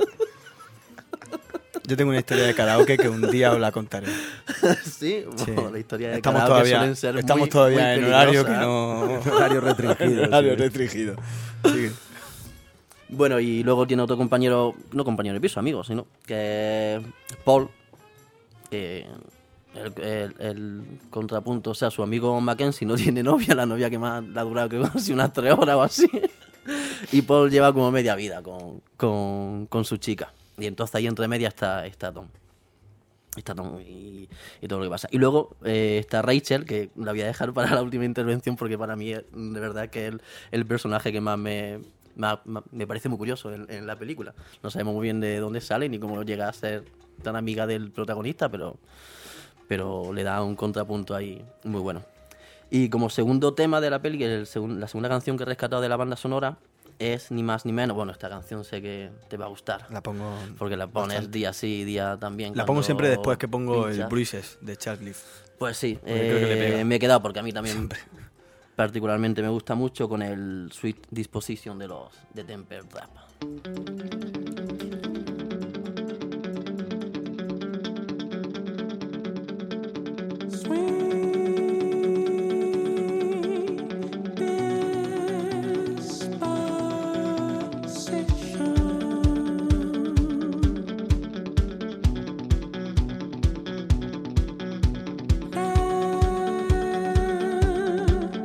Yo tengo una historia de karaoke que un día os la contaré. Sí, bueno, la historia de Estamos karaoke suelen ser estamos todavía muy en horario que peligrosas. no... Horario restringido. horario sí. restringido. Sigue. Bueno, y luego tiene otro compañero, no compañero de piso, amigo, sino que es Paul, que el contrapunto, o sea, su amigo Mackenzie no tiene novia, la novia que más le ha durado que casi unas 3 horas o así, y Paul lleva como media vida con su chica, y entonces ahí entre medias está Tom. Está Tom y todo lo que pasa. Y luego está Rachel, que la voy a dejar para la última intervención porque para mí de verdad que es el personaje que más me parece muy curioso en la película. No sabemos muy bien de dónde sale ni cómo llega a ser tan amiga del protagonista, pero le da un contrapunto ahí muy bueno. Y como segundo tema de la peli, la segunda canción que he rescatado de la banda sonora es ni más ni menos. Bueno, esta canción sé que te va a gustar. La pongo... Porque la pones bastante. día sí, día también. La pongo cuando siempre después que pongo el pinchas. Bruises de Charles Leaf. Pues sí, Porque creo que le pega. me he quedado porque a mí también particularmente me gusta mucho con el Sweet Disposition de los de Temper Trap.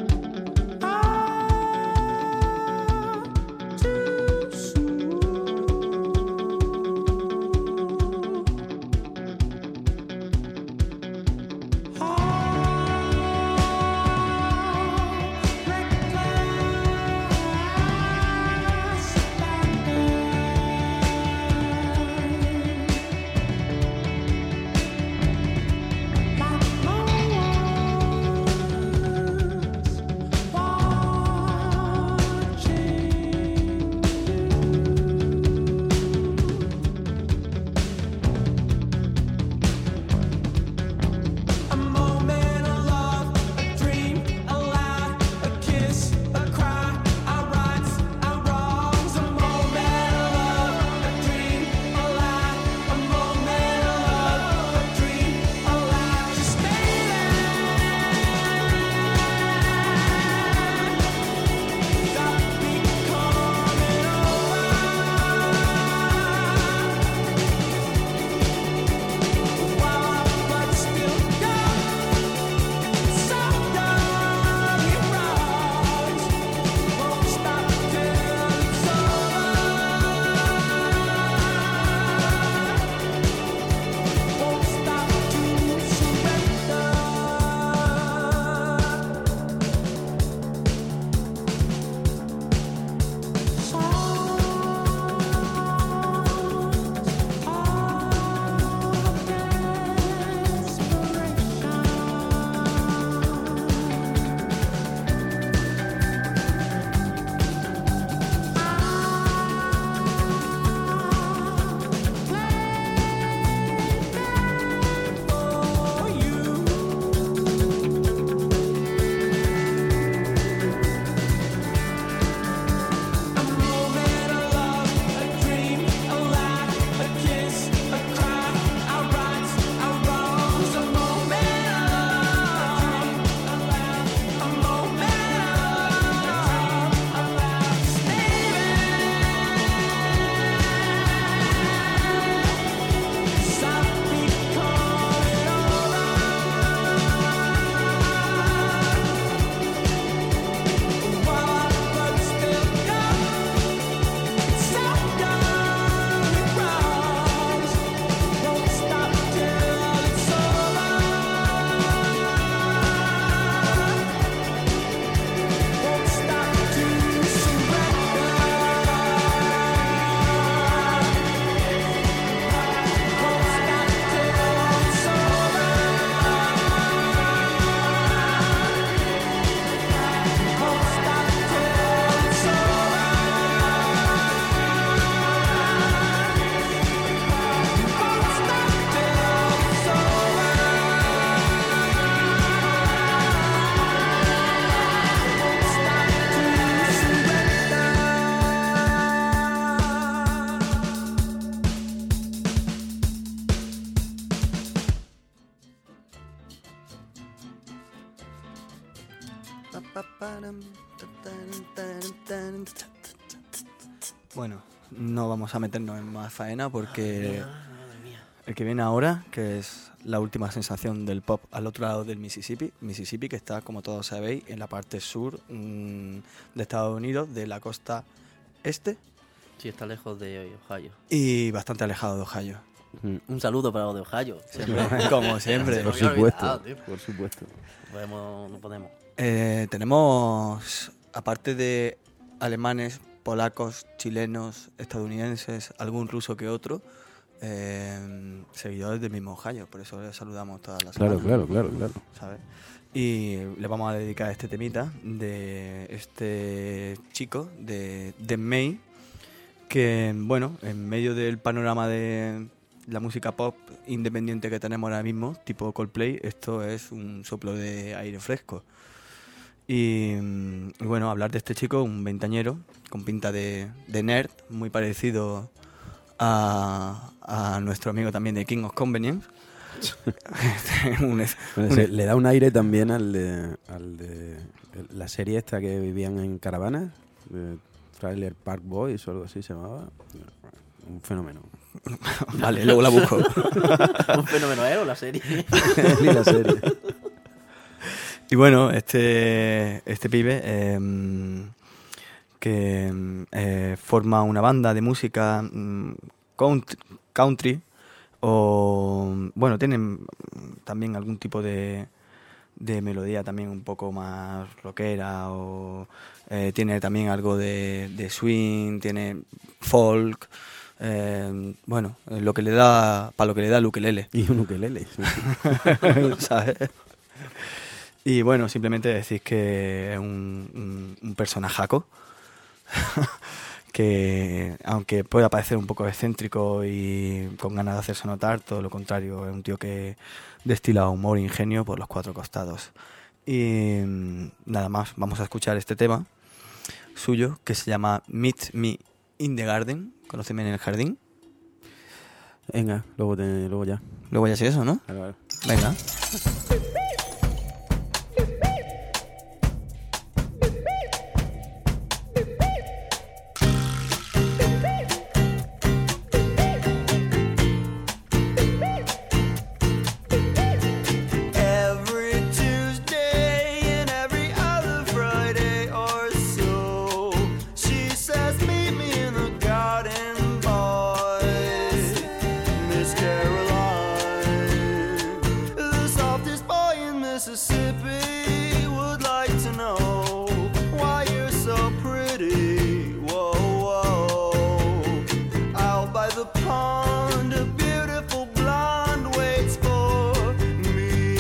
Too soon. Bueno, no vamos a meternos en más faena porque el que viene ahora, que es la última sensación del pop al otro lado del Mississippi, que está, como todos sabéis, en la parte sur de Estados Unidos, de la costa este, Sí, está lejos de Ohio. y bastante alejado de Ohio. Un saludo para los de Ohio. Como siempre. Se me Por había supuesto, olvidado, tío. por supuesto. No podemos. Tenemos, aparte de alemanes, polacos, chilenos, estadounidenses, algún ruso que otro, seguidores del mismo Ohio, por eso les saludamos todas las Claro, semanas, claro. ¿sabes? Y le vamos a dedicar este temita de este chico de May, que, bueno, en medio del panorama de la música pop independiente que tenemos ahora mismo, tipo Coldplay, esto es un soplo de aire fresco. Y bueno, hablar de este chico, un veinteañero con pinta de nerd, muy parecido a nuestro amigo también de King of Convenience. Le da un aire también al de la serie esta que vivían en caravanas, de Trailer Park Boys o algo así se llamaba. Un fenómeno. Vale, luego la busco. Un fenómeno o la serie. Ni la serie. Y bueno, este pibe que forma una banda de música country, o bueno, tienen también algún tipo de melodía también un poco más rockera, o tiene también algo de swing, tiene folk, bueno, lo que le da, para lo que le da el ukelele. Y un ukelele. Sí. ¿Sabes? Y bueno, simplemente decir que es un personajaco que, aunque pueda parecer un poco excéntrico y con ganas de hacerse notar, todo lo contrario, es un tío que destila humor e ingenio por los cuatro costados. Y nada más, vamos a escuchar este tema suyo que se llama Meet Me in the Garden. Conóceme en el jardín. Venga, luego ya. Luego ya sé eso, ¿no? Claro. Venga. Every Tuesday and every other Friday or so, she says, meet me in the garden, boy, Miss Caroline. The softest boy in Mississippi would like to know why you're so pretty. Whoa, whoa. Out by the pond, a beautiful blonde waits for me.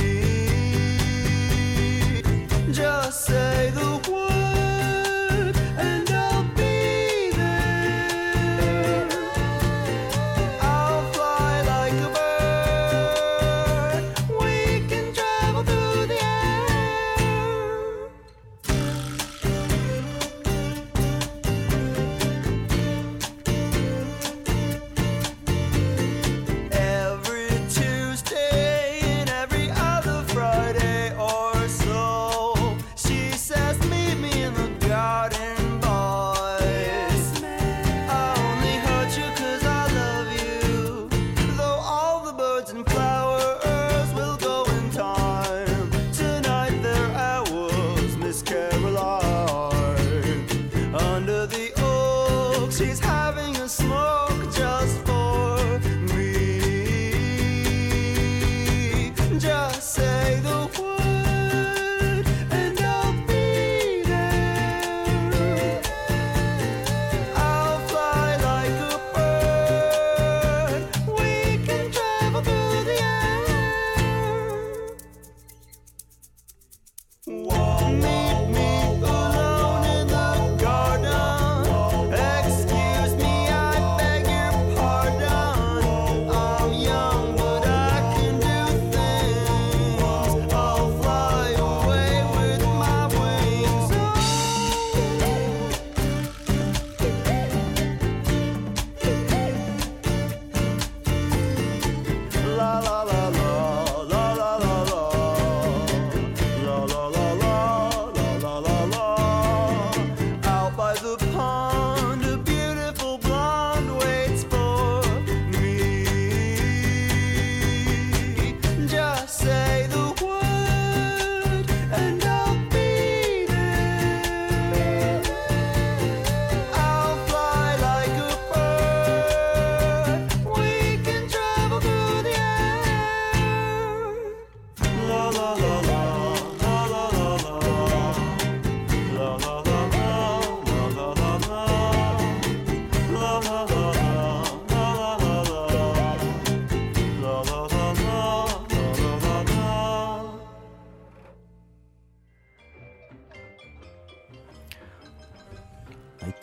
Just say the word and I'll be there. I'll fly like a bird. We can travel through the air.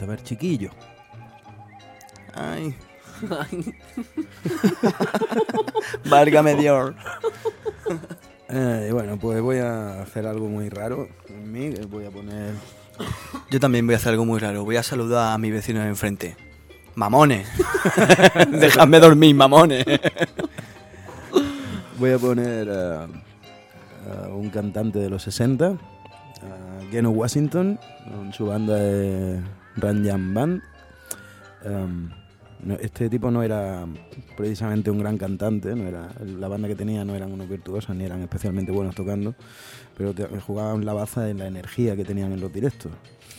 ver, chiquillo. Ay. Válgame Dios. Bueno, pues voy a hacer algo muy raro en mí, que voy a poner... Yo también voy a hacer algo muy raro. Voy a saludar a mi vecino de enfrente. ¡Mamones! ¡Dejadme dormir, mamones! Voy a poner a un cantante de los 60, a Geno Washington, con su banda de Ram Jam Band. Este tipo no era precisamente un gran cantante, no era, la banda que tenía no eran unos virtuosos ni eran especialmente buenos tocando, pero jugaban la baza en la energía que tenían en los directos.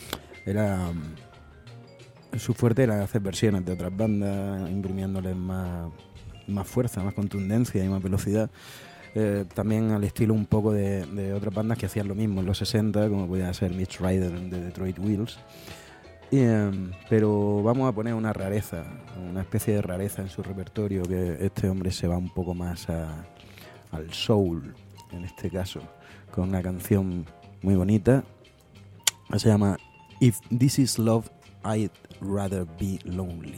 Su fuerte era hacer versiones de otras bandas, imprimiéndoles más fuerza, más contundencia y más velocidad. También al estilo un poco de otras bandas que hacían lo mismo en los 60, como podía ser Mitch Ryder de Detroit Wheels. Pero vamos a poner una rareza, una especie de rareza en su repertorio, que este hombre se va un poco más al soul, en este caso, con una canción muy bonita, que se llama If This Is Love, I'd Rather Be Lonely.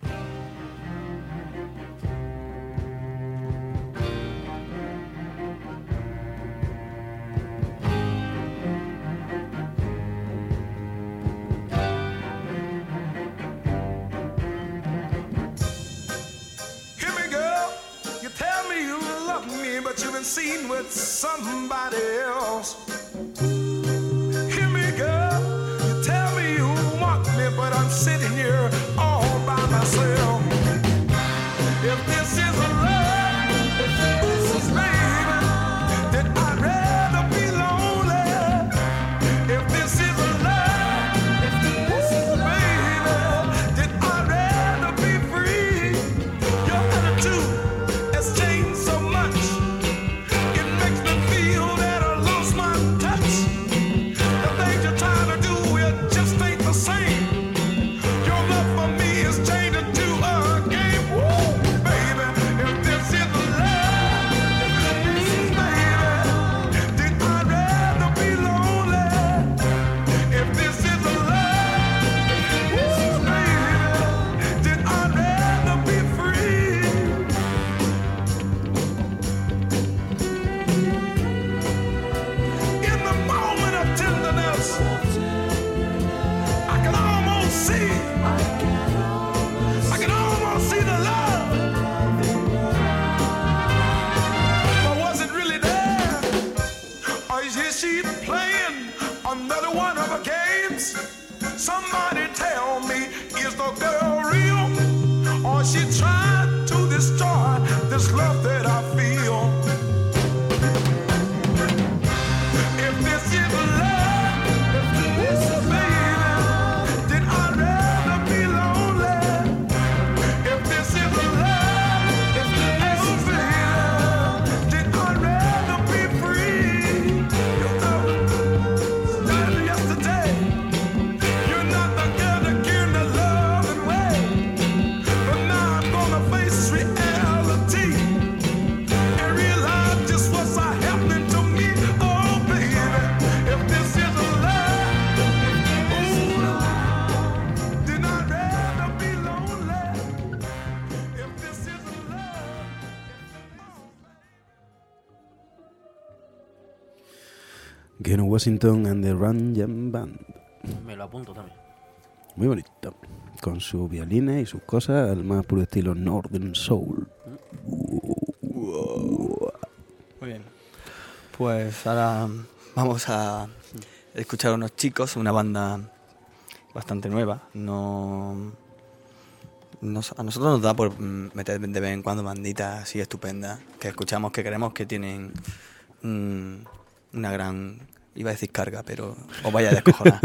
Seen with somebody else. Hear me, girl. You tell me you want me, but I'm sitting here all by myself. If this is a love, if this is baby, then I'd rather be lonely. If this is a love, if this is baby, then I'd rather be free. Your attitude has changed so much. Feel that I lost my touch. The things you're trying to do, it just ain't the same. Your love for me is changing to a game. Woo, baby, if this is love, baby, then I'd rather be lonely. If this is love, baby, then I'd rather be free. I can almost see the love, but was it really there? Or is she playing another one of her games? Somebody tell me, is the girl real, or is she trying to destroy this love that I feel? If this is love, Geno Washington and the Ram Jam Band. Me lo apunto también. Muy bonito. Con sus violines y sus cosas, al más puro estilo Northern Soul. Muy bien. Pues ahora vamos a escuchar a unos chicos, una banda bastante nueva. A nosotros nos da por meter de vez en cuando banditas así estupendas que escuchamos, que creemos que tienen una gran, iba a decir carga, pero os vaya a descojonar.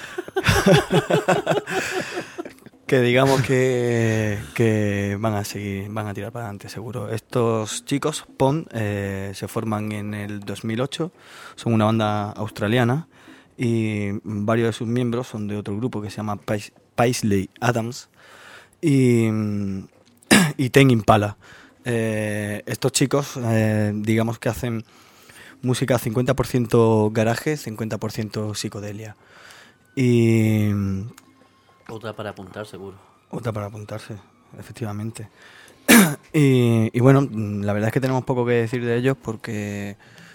Que digamos que van a tirar para adelante seguro. Estos chicos, Pond, se forman en el 2008, son una banda australiana y varios de sus miembros son de otro grupo que se llama Paisley Adams y Tame Impala. Estos chicos, digamos que hacen música 50% garaje, 50% psicodelia. Y Otra para apuntar, seguro. Otra para apuntarse, efectivamente. y bueno, la verdad es que tenemos poco que decir de ellos porque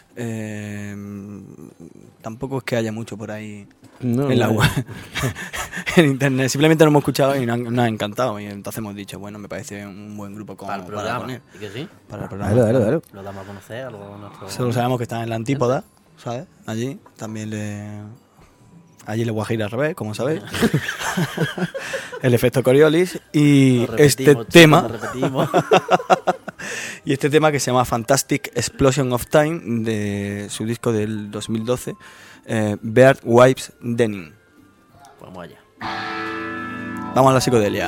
tampoco es que haya mucho por ahí en la web, en internet. Simplemente lo hemos escuchado y nos ha encantado. Y entonces hemos dicho, bueno, me parece un buen grupo Para el para programa. poner. ¿Y que sí? Para el programa. Claro. Lo damos a conocer a nuestros... Solo sabemos que están en la Antípoda, ¿sabes? Allí también allí le Guajira al revés, como sabéis. El efecto Coriolis. Y Lo este repetimos, tema... chicos, lo repetimos. Y este tema que se llama Fantastic Explosion of Time, de su disco del 2012, Beard Wipes Denim. Vamos allá. Vamos a la psicodelia.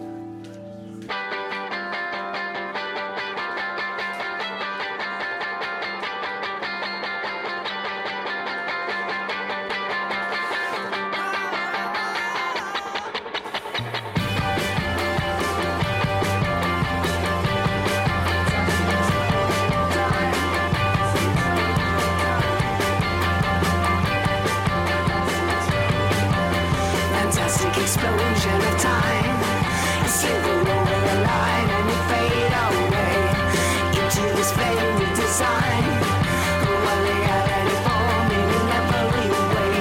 Fantastic explosion of time. You slither over the line and you fade away into this flaming design. One reality forming in every way.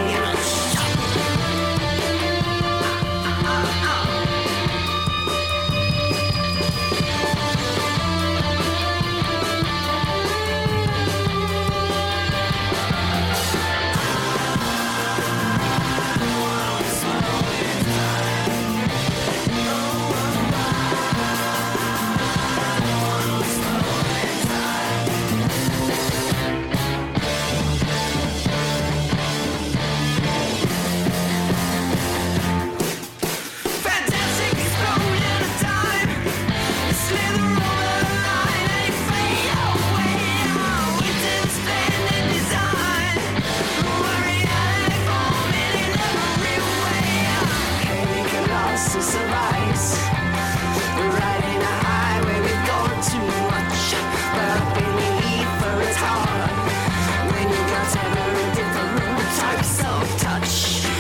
Fantastic explosion of time. You slither over the line and you fade away into this splendid design. One reality forming in every way. Heavy colossus of ice. Riding a highway we've gone too much, but up in the ether it's hard when you got several different types of touch.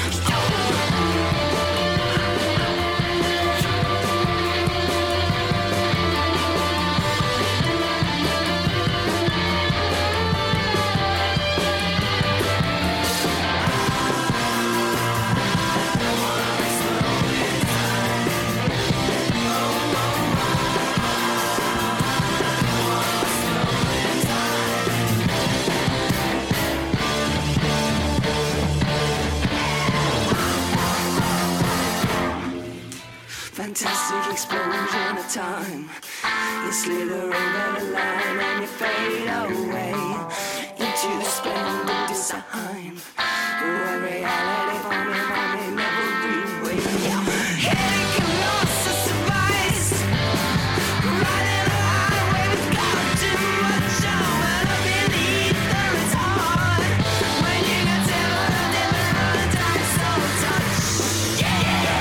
Fantastic explosion of time. You slither over the line and you fade away into the splendid design. A reality forming every way. Heading colossus of ice. Riding a highway we've got too much on, but up in the ether it's hard when you got several different types of touch. Yeah.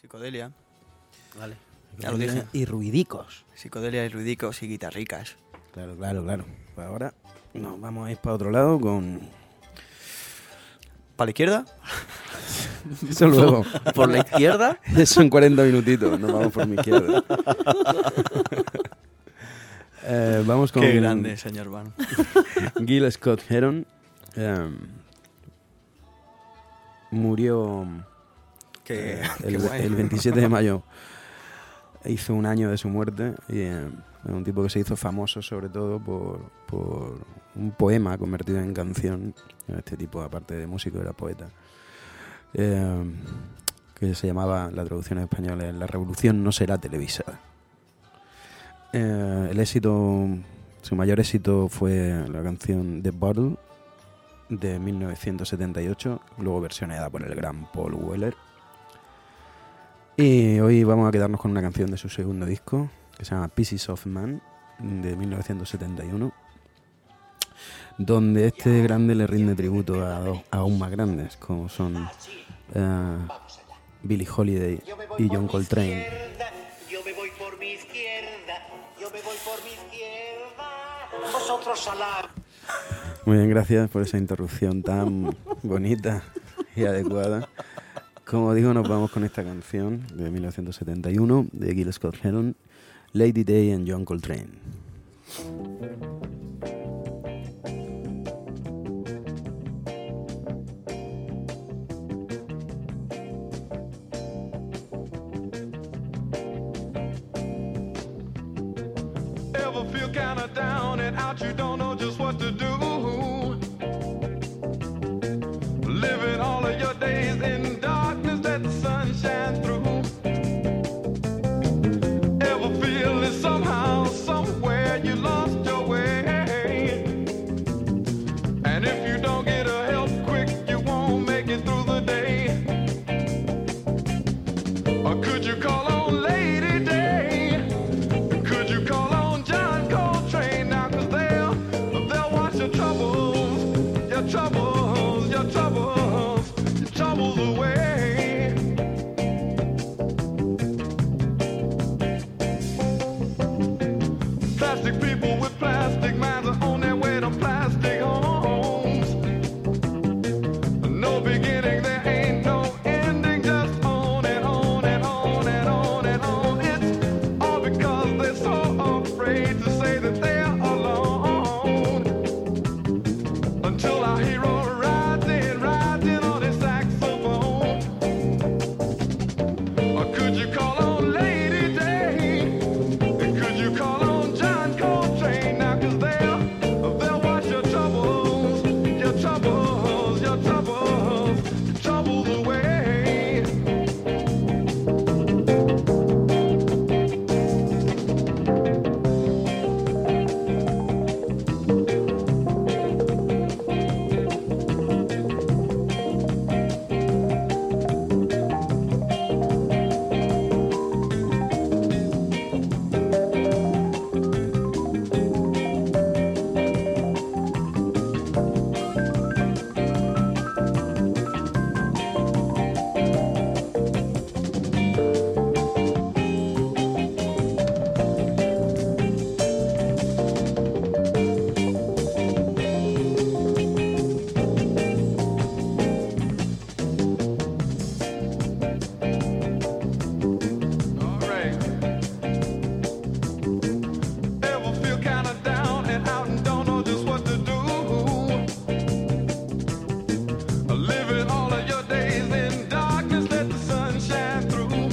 Psicodelia. Vale. Ya lo dije. Y ruidicos. Psicodelia y ruidicos y guitarricas. Claro. Pues ahora nos vamos a ir para otro lado con... ¿Para la izquierda? Eso luego. Por la izquierda. Eso en 40 minutitos. Nos vamos por mi izquierda. Vamos con... Qué grande, señor Van. Gil Scott Heron. Murió Qué el guay. 27 de mayo. Hizo un año de su muerte y es un tipo que se hizo famoso sobre todo por un poema convertido en canción. Este tipo, aparte de músico, era poeta. Que se llamaba, la traducción en español es La revolución no será televisada. El éxito, su mayor éxito fue la canción The Bottle de 1978, luego versionada por el gran Paul Weller. Y hoy vamos a quedarnos con una canción de su segundo disco, que se llama Pieces of Man, de 1971, donde este grande le rinde tributo a dos aún más grandes, como son Billie Holiday y John Coltrane. Yo me voy por mi izquierda, yo me voy por mi izquierda, vosotros a la... Muy bien, gracias por esa interrupción tan bonita y adecuada. Como digo, nos vamos con esta canción de 1971 de Gil Scott Heron, Lady Day and John Coltrane. Ever feel kinda down and out, you don't know just what to do? Living all of your days in darkness, let the sun shine through. Ever feel that somehow, somewhere you lost your way? And if you don't get a help quick, you won't make it through the day. Or could you call on Lady Day? Could you call on John Coltrane now? 'Cause they'll wash your troubles, your troubles, your troubles, your troubles away. Plastic people with plastic minds are on their way to plastic homes. No beginning, there ain't no ending, just on and on and on and on and on. It's all because they're so afraid to say that they're alone. Until our hero rides in on his saxophone. Or could you call on Lady Day? Could you call on John Coltrane now? 'Cause they'll wash your troubles, your troubles, your troubles, your troubles away. All right. Ever feel kinda down and out and don't know just what to do? Living all of your days in darkness, let the sun shine through.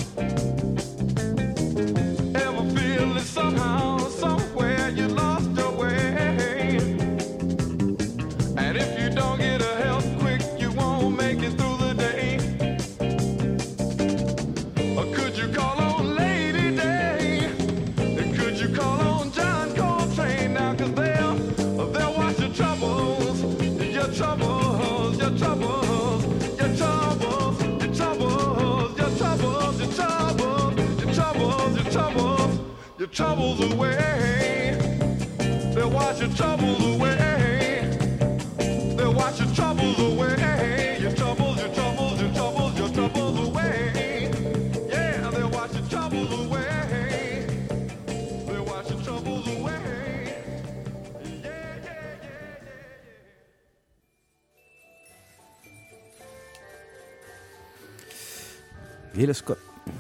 Ever feel that somehow, somewhere you lost your way? And if you don't get a help quick, you won't make it through the day. Or could you call on Lady Day? Could you call on John Coltrane now? 'Cause they'll wash your troubles, your troubles, your troubles, your troubles, your troubles, your troubles, your troubles, your troubles, your troubles, your troubles away. They'll wash your troubles away. They'll wash your troubles away. Your troubles, your troubles, your troubles, your troubles away. Yeah. Gil Scott.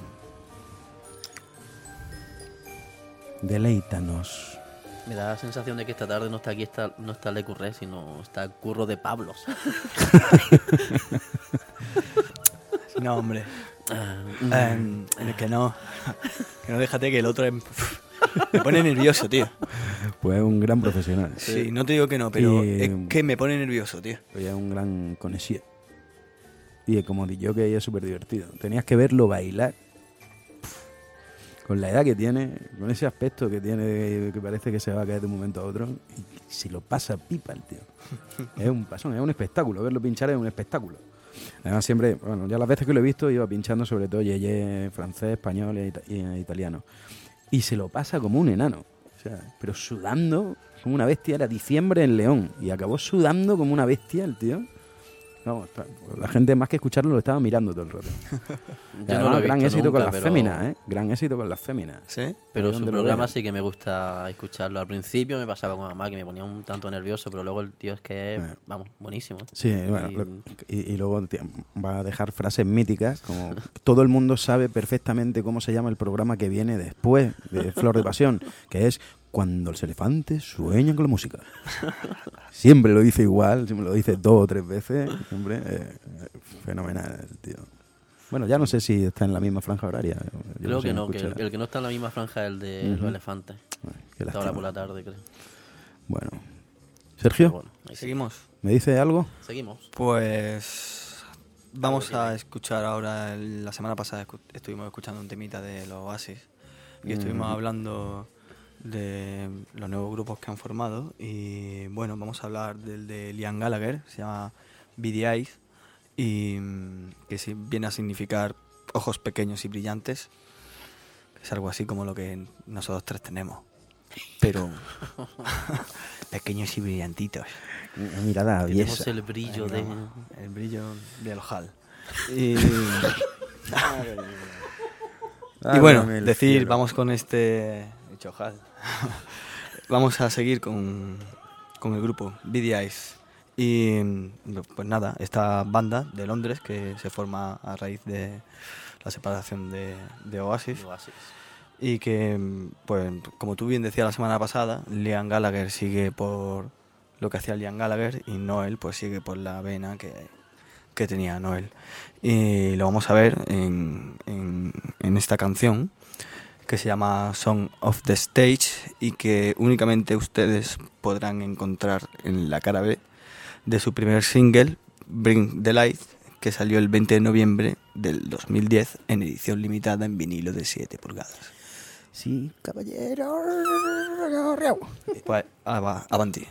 Deleítanos. Me da la sensación de que esta tarde no está aquí, no está Le Curré, sino está el curro de Pablos. No, hombre. Que no déjate que el otro me pone nervioso, tío. Pues es un gran profesional. Sí, no te digo que no, pero Y- es que me pone nervioso, tío. Pues es un gran conocido. Y como yo que es súper divertido. Tenías que verlo bailar. Con la edad que tiene, con ese aspecto que tiene, que parece que se va a caer de un momento a otro. Y si lo pasa pipa el tío. Es un pasón, es un espectáculo. Verlo pinchar es un espectáculo. Además siempre, bueno, ya las veces que lo he visto iba pinchando sobre todo yeye, francés, español y italiano. Y se lo pasa como un enano. O sea, pero sudando como una bestia. Era diciembre en León y acabó sudando como una bestia el tío. Vamos, la gente más que escucharlo lo estaba mirando todo el rato. Yo no lo he gran visto éxito con nunca, las pero- féminas, ¿eh? Gran éxito con las féminas. ¿Sí? Pero Ahí su donde lo programa veas. sí que me gusta escucharlo. Al principio me pasaba con mamá que me ponía un tanto nervioso, pero luego el tío es que es, vamos, buenísimo. Sí, bueno, y luego va a dejar frases míticas, como todo el mundo sabe perfectamente cómo se llama el programa que viene después de Flor de Pasión, que es Cuando los elefantes sueñan con la música. Siempre lo dice igual, siempre lo dice 2 o 3 veces, siempre fenomenal el tío. Bueno, ya no sé si está en la misma franja horaria. Yo Creo sé que si no, que escucha. el que no está en la misma franja es el de Ujú. los elefantes. Qué Está ahora lástima. por la tarde, creo. Bueno. Sergio, Pero bueno, ahí sí. Seguimos. ¿me dice algo? Seguimos. Pues vamos a escuchar ahora. La semana pasada estuvimos escuchando un temita de los Oasis y estuvimos hablando de los nuevos grupos que han formado. Y bueno, vamos a hablar del de Liam Gallagher, se llama Beady Eyes, y que sí viene a significar ojos pequeños y brillantes, que es algo así como lo que nosotros tres tenemos, pero pequeños y brillantitos. Una mirada Tenemos aviesa. el brillo de... El brillo del ojal. Y, y bueno, Válgame el decir, cielo. vamos con este... Hecho ojal. Vamos a seguir con el grupo Beady Eyes. Y pues nada, esta banda de Londres que se forma a raíz de la separación de Oasis. Oasis. Y que, pues, como tú bien decías la semana pasada, Liam Gallagher sigue por lo que hacía Liam Gallagher y Noel pues sigue por la vena que tenía Noel. Y lo vamos a ver en esta canción que se llama Song of the Stage y que únicamente ustedes podrán encontrar en la cara B de su primer single, Bring the Light, que salió el 20 de noviembre del 2010 en edición limitada en vinilo de 7 pulgadas. Sí, caballero. Pues, avanti.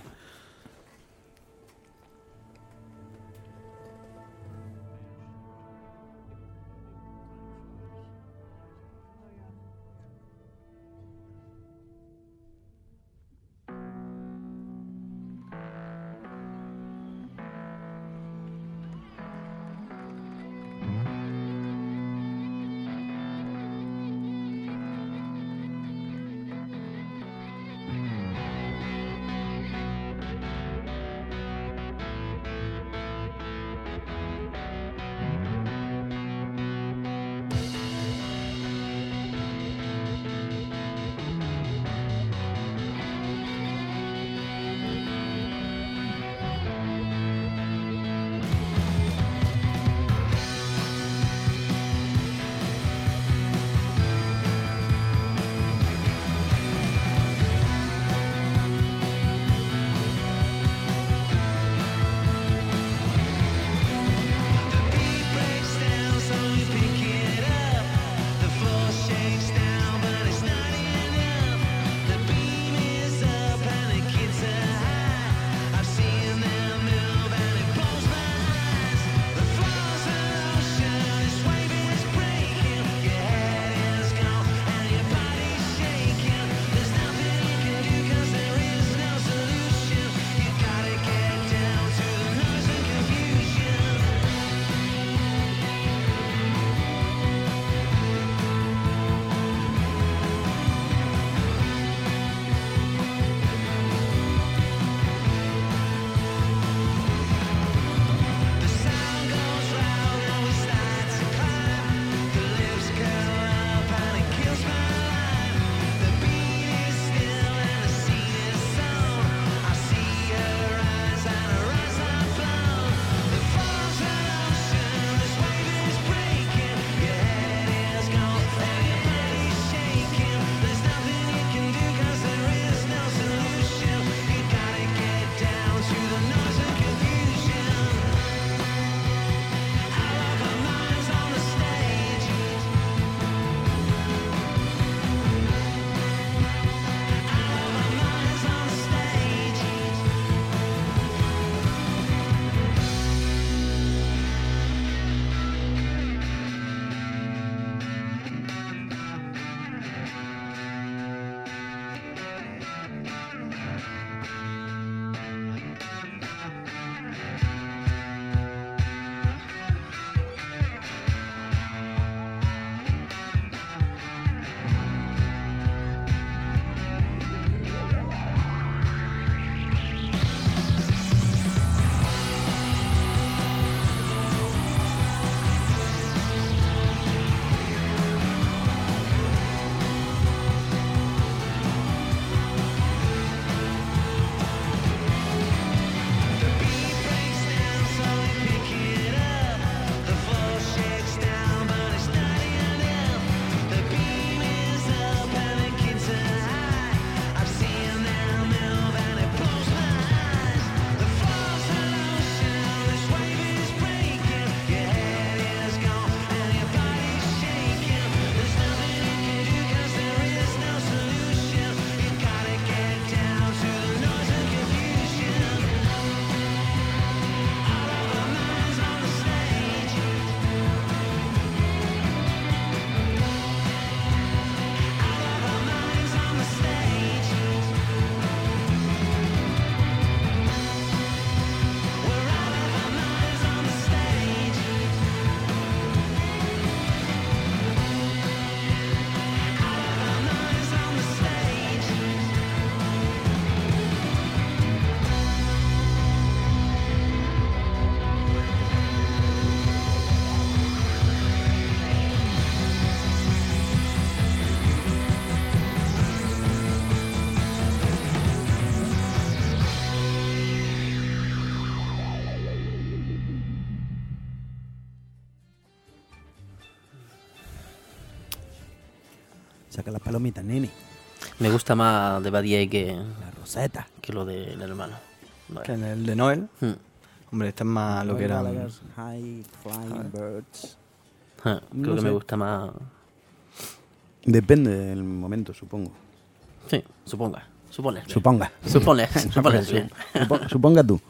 Saca las palomitas, nene. Me gusta más de Buddy que La roseta. lo del hermano. Vale. Que en el de Noel, Hmm. hombre, este es más lo que era. High Flying Birds. Creo No que sé. me gusta más. Depende del momento, supongo. Sí, suponga. Supone. Suponga. Supone. Suponga tú.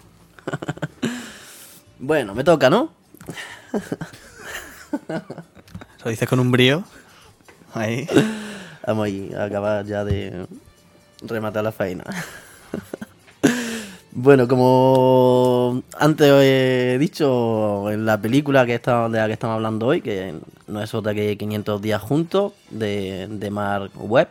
Bueno, me toca, ¿no? Lo dices con un brío. Ahí. Vamos ahí a acabar ya de rematar la faena. Bueno, como antes os he dicho, en la película de la que estamos hablando hoy, que no es otra que 500 días juntos, de Mark Webb,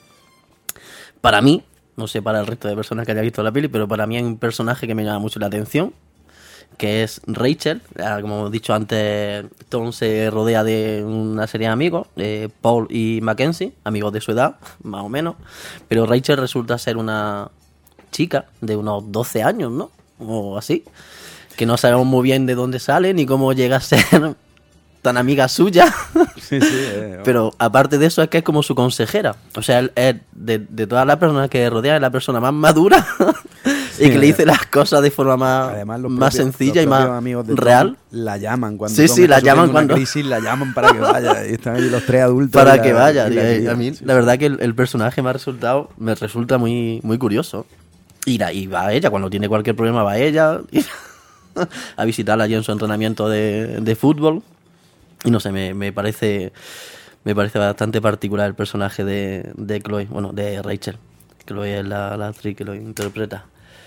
para mí, no sé para el resto de personas que hayan visto la peli, pero para mí hay un personaje que me llama mucho la atención, que es Rachel. Como hemos dicho antes, Tom se rodea de una serie de amigos, Paul y Mackenzie, amigos de su edad, más o menos, pero Rachel resulta ser una chica de unos 12 años, ¿no? O así, que no sabemos muy bien de dónde sale ni cómo llega a ser tan amiga suya. Sí, sí. Pero aparte de eso es que es como su consejera. O sea, él es de todas las personas que rodea, es la persona más madura y que le dice las cosas de forma Además, más sencilla y más amigos de Tom real. la llaman cuando Sí, Tom sí, está la llaman sufriendo una cuando- crisis, la llaman para que vaya. Y están ahí los tres adultos. Para y la- que vaya. y la Y cría. a mí, Sí, la verdad que el personaje me resulta muy, muy curioso. Y va ella, cuando tiene cualquier problema va ella a visitarla allí en su entrenamiento de fútbol. Y no sé, me parece bastante particular el personaje de Chloe, bueno, de Rachel. Chloe es la actriz que lo interpreta.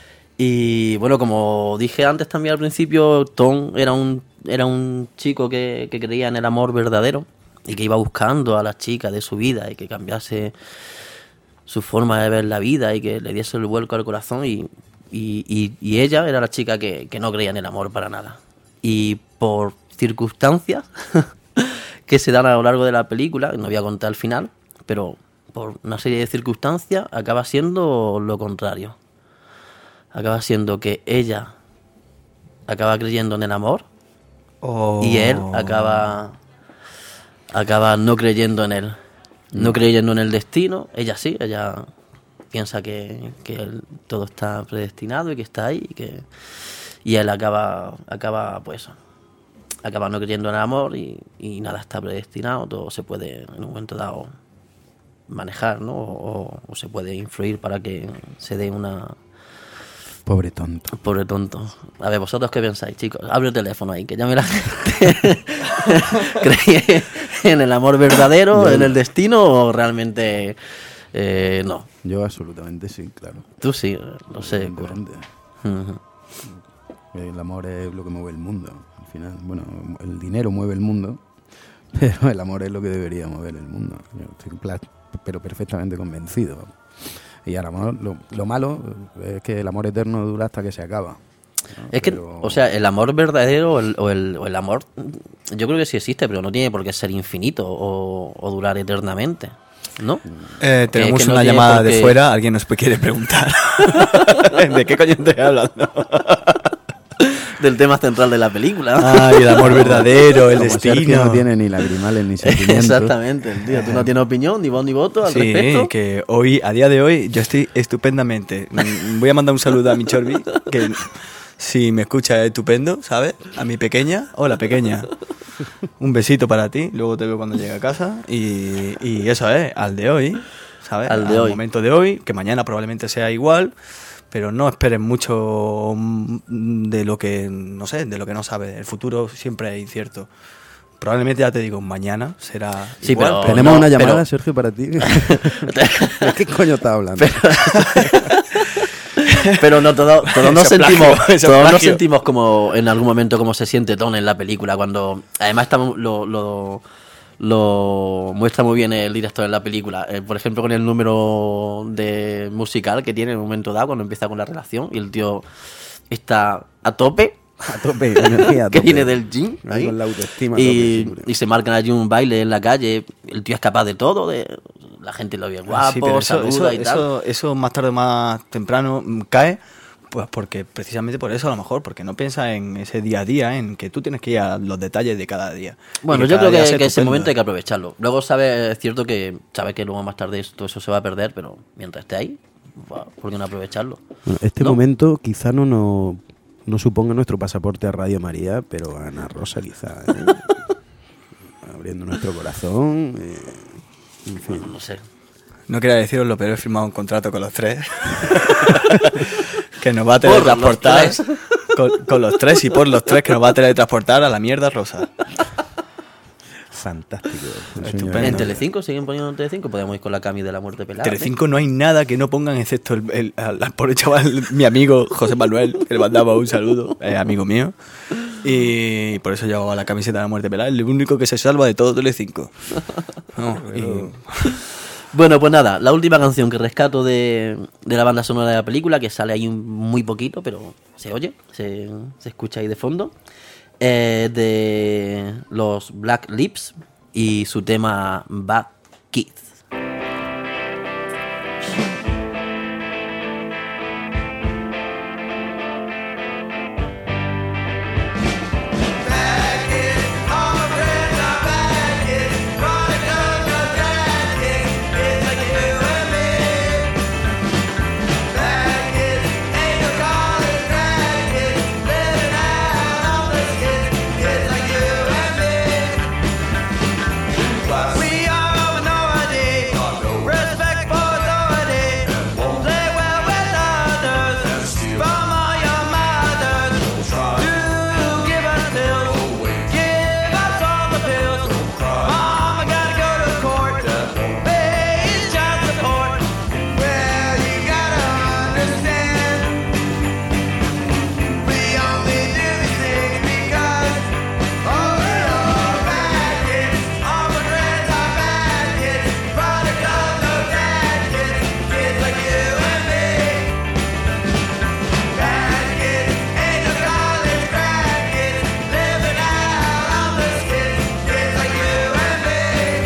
Y bueno, como dije antes también al principio, Tom era un chico que creía en el amor verdadero y que iba buscando a las chicas de su vida y que cambiase su forma de ver la vida y que le diese el vuelco al corazón, y ella era la chica que no creía en el amor para nada. Y por circunstancias que se dan a lo largo de la película, no voy a contar el final, pero por una serie de circunstancias acaba siendo lo contrario. Acaba siendo que ella acaba creyendo en el amor y él acaba no creyendo en él. No creyendo en el destino. Ella sí, ella piensa que todo está predestinado y que está ahí y él acaba pues eso, acaba no creyendo en el amor y nada está predestinado. Todo se puede en un momento dado manejar, ¿no? O se puede influir para que se dé una... Pobre tonto. Pobre tonto. A ver, ¿vosotros qué pensáis, chicos? Abre el teléfono ahí, que llame la gente. ¿Cree en el amor verdadero, en el destino o realmente no? Yo absolutamente sí, claro. Tú sí, lo sé. Evidentemente. Ujú. El amor es lo que mueve el mundo. Al final, bueno, el dinero mueve el mundo, pero el amor es lo que debería mover el mundo. Yo estoy pero perfectamente convencido. Y el amor, lo malo es que el amor eterno dura hasta que se acaba, ¿no? Es que, Pero- o sea, el amor verdadero o el amor, yo creo que sí existe, pero no tiene por qué ser infinito o durar eternamente, ¿no? Tenemos que no una tiene llamada por de qué- fuera, alguien nos quiere preguntar. ¿De qué coño estoy hablando? Del tema central de la película. Ay, el amor verdadero, el Como Sergio destino. no tiene ni lagrimales ni sentimientos. Exactamente, tío. Tú no tienes opinión, ni voz ni voto al Sí, respecto. que hoy, a día de hoy, yo estoy estupendamente. Voy a mandar un saludo a mi Chorbi, que si me escucha es estupendo, ¿sabes? A mi pequeña, hola pequeña, un besito para ti, luego te veo cuando llegue a casa. Y eso es, al de hoy, ¿sabes? Al de hoy. momento de hoy, que mañana probablemente sea igual, pero no esperes mucho de lo que, no sé, de lo que no sabes. El futuro siempre es incierto. Probablemente, ya te digo, mañana será Sí, igual. pero- Tenemos no, una llamada, pero- Sergio, para ti. ¿De qué coño estás hablando? Pero no todos nos Eso es plagio, sentimos, eso es todos nos plagio. sentimos como en algún momento como se siente Tom en la película, cuando además estamos, lo muestra muy bien el director en la película. Por ejemplo, con el número de musical que tiene en un momento dado cuando empieza con la relación y el tío está a tope. A tope, energía a Que tope. viene del gym Ahí ahí. con la autoestima a tope y, siempre. y se marcan allí un baile en la calle. El tío es capaz de todo, la gente lo ve guapo, Sí, pero saluda y tal. eso más tarde o más temprano cae Pues porque precisamente por eso a lo mejor, porque no piensa en ese día a día, en que tú tienes que ir a los detalles de cada día. Bueno, Y yo cada creo día que sea ese estupendo. momento hay que aprovecharlo. Luego es cierto que sabe que luego más tarde todo eso se va a perder, pero mientras esté ahí, ¿por qué no aprovecharlo? Bueno, este ¿No? momento quizá no suponga nuestro pasaporte a Radio María, pero a Ana Rosa quizá. Abriendo nuestro corazón. En fin. No sé. No quería deciroslo, pero he firmado un contrato con los tres. Que nos va a teletransportar. Con los tres y por los tres, que nos va a teletransportar a la mierda rosa. Fantástico. Estupendo. En Telecinco, siguen poniendo en Telecinco, podemos ir con la Cami de la muerte pelada. Telecinco no hay nada que no pongan excepto al pobre chaval, mi amigo José Manuel, que le mandaba un saludo, es amigo mío. Y por eso llevaba la camiseta de la muerte pelada, el único que se salva de todo Telecinco. No, Bueno, pues nada, la última canción que rescato de la banda sonora de la película, que sale ahí muy poquito, pero se oye, se escucha ahí de fondo, de los Black Lips y su tema Bad Kids. We are minority, respect for authority, play well with others, from all your mothers, to give us pills, give us all the pills, mama gotta go to court, pay child support, well you gotta understand, we only do these things because, oh we are bad kids, all my friends are bad kids, product of no dad kids, kids like you and me. Bad kids, ain't no college grad kids, living out on the skids, kids like you and me.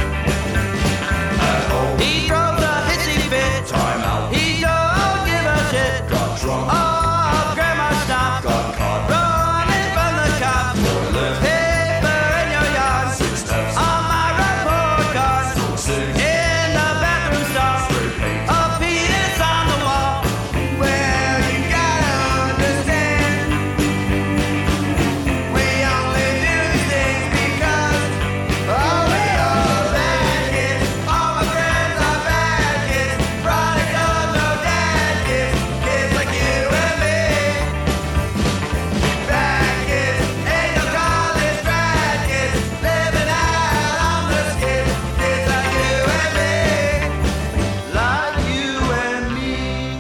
He drove a hissy fit, he don't give a shit, oh grandma stopped, running from the cops, paper in your yard, on my report card, in the bathroom stall, a penis on the wall. Well, you gotta understand, we only do these things because, oh, we are bad kids, all my friends are bad kids, product of no dad kids, kids like you and me. Bad kids, ain't no college grad kids, living out on the skids, kids like you and me, like you and me.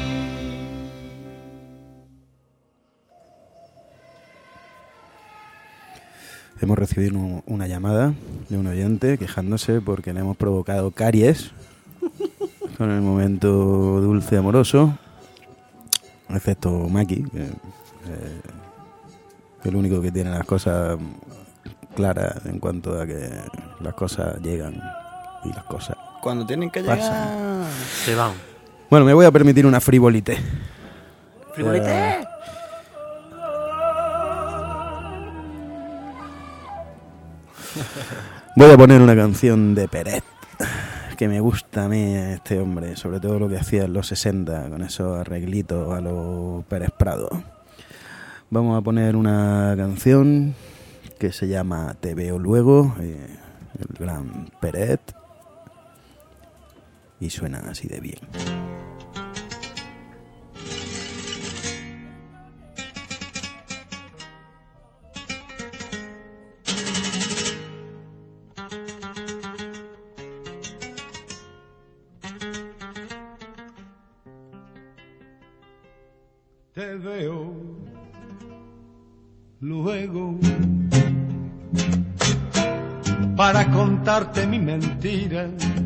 Hemos recibido una llamada de un oyente quejándose porque le hemos provocado caries con el momento dulce amoroso, excepto Maki, que es el único que tiene las cosas claras en cuanto a que las cosas llegan y las cosas Cuando tienen que llegar. pasan. Se van. Bueno, me voy a permitir una frivolité. ¡Frivolité! Voy a poner una canción de Peret, que me gusta a mí este hombre, sobre todo lo que hacía en los 60 con esos arreglitos a los Pérez Prado. Vamos a poner una canción que se llama Te veo luego, el gran Peret, y suena así de bien. Te veo luego para contarte mi mentira,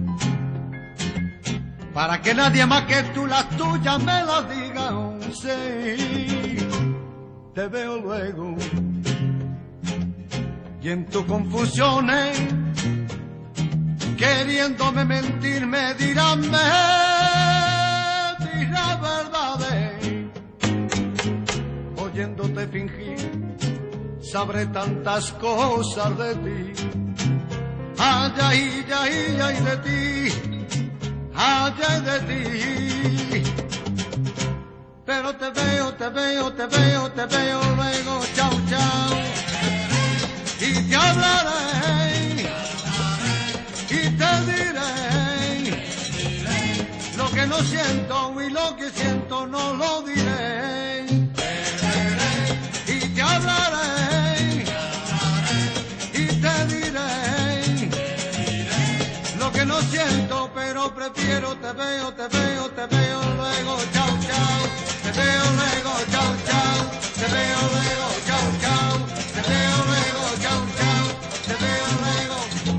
para que nadie más que tú las tuyas me las diga. Oh, sí, te veo luego y en tus confusiones queriéndome mentir me dirás verdades. oyéndote fingir, sabré tantas cosas de ti. Ay, ay, ay, ay de ti, ay, ay de ti. Pero te veo, te veo, te veo, te veo luego, chao, chao. Y te hablaré, y te diré lo que no siento y lo que siento no lo diré. Y te hablaré, y te diré lo que no siento, pero prefiero te veo, te veo, te veo luego, chao, chao. Te veo luego, chao, chao. Te veo luego, chao, chao. Te veo luego, chao, chao. Te veo luego.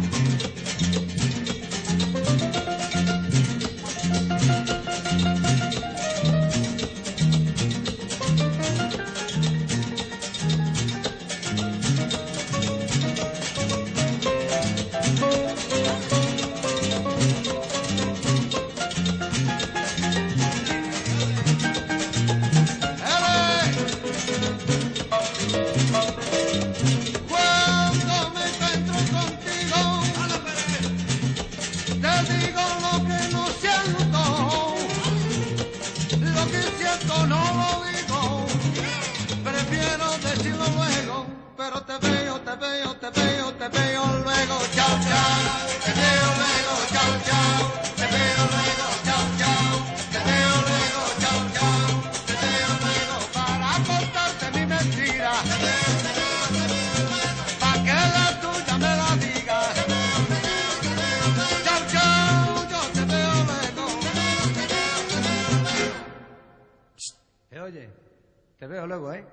Oye, te veo luego, ¿eh?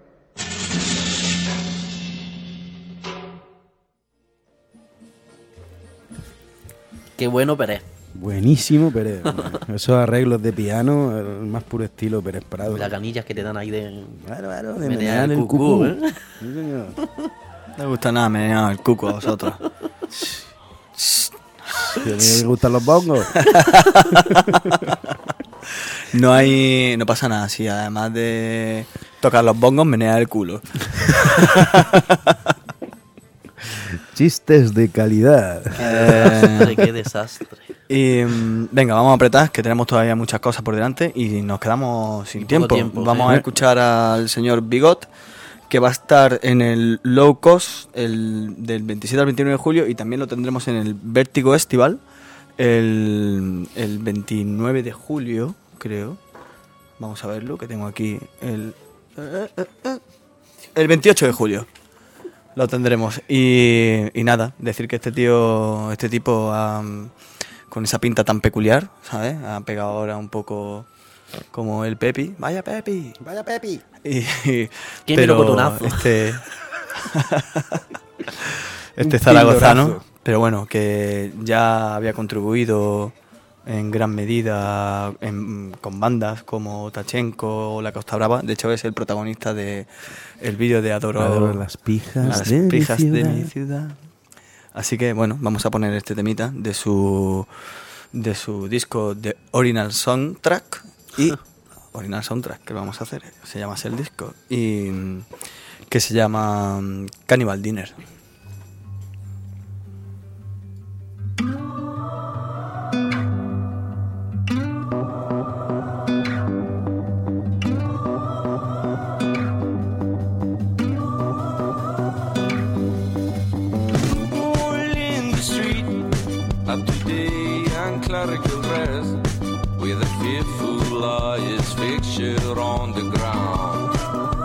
Qué bueno Pérez. Buenísimo Pérez. Esos arreglos de piano, el más puro estilo Pérez Prado. Las canillas que te dan ahí de... Claro, de menear el cucú. cucú, ¿eh? Sí, señor. No me gusta nada menear el cuco a vosotros. ¿A mí me gustan los bongos? No pasa nada, sí, además de tocar los bongos, menear el culo. Chistes de calidad. Qué desastre. Y venga, vamos a apretar, que tenemos todavía muchas cosas por delante y nos quedamos sin tiempo. Vamos a escuchar al señor Bigot, que va a estar en el Low Cost del 27 al 29 de julio y también lo tendremos en el Vértigo Festival el 29 de julio, creo. Vamos a verlo, que tengo aquí el 28 de julio. Lo tendremos. Y nada, decir que este tipo con esa pinta tan peculiar, ¿sabes? Ha pegado ahora un poco como el Pepi. ¡Vaya Pepi! ¡Vaya Pepi! ¡Qué pero melocotonazo! este zaragozano, pero bueno, que ya había contribuido en gran medida con bandas como Tachenko o La Costa Brava. De hecho es el protagonista de el vídeo de Adoro las pijas, de mi ciudad. Así que bueno, vamos a poner este temita de su disco de Original Soundtrack y Original Soundtrack que vamos a hacer, se llama así el disco y que se llama Cannibal Dinner. Clerical rest with a fearful liar's fixture on the ground.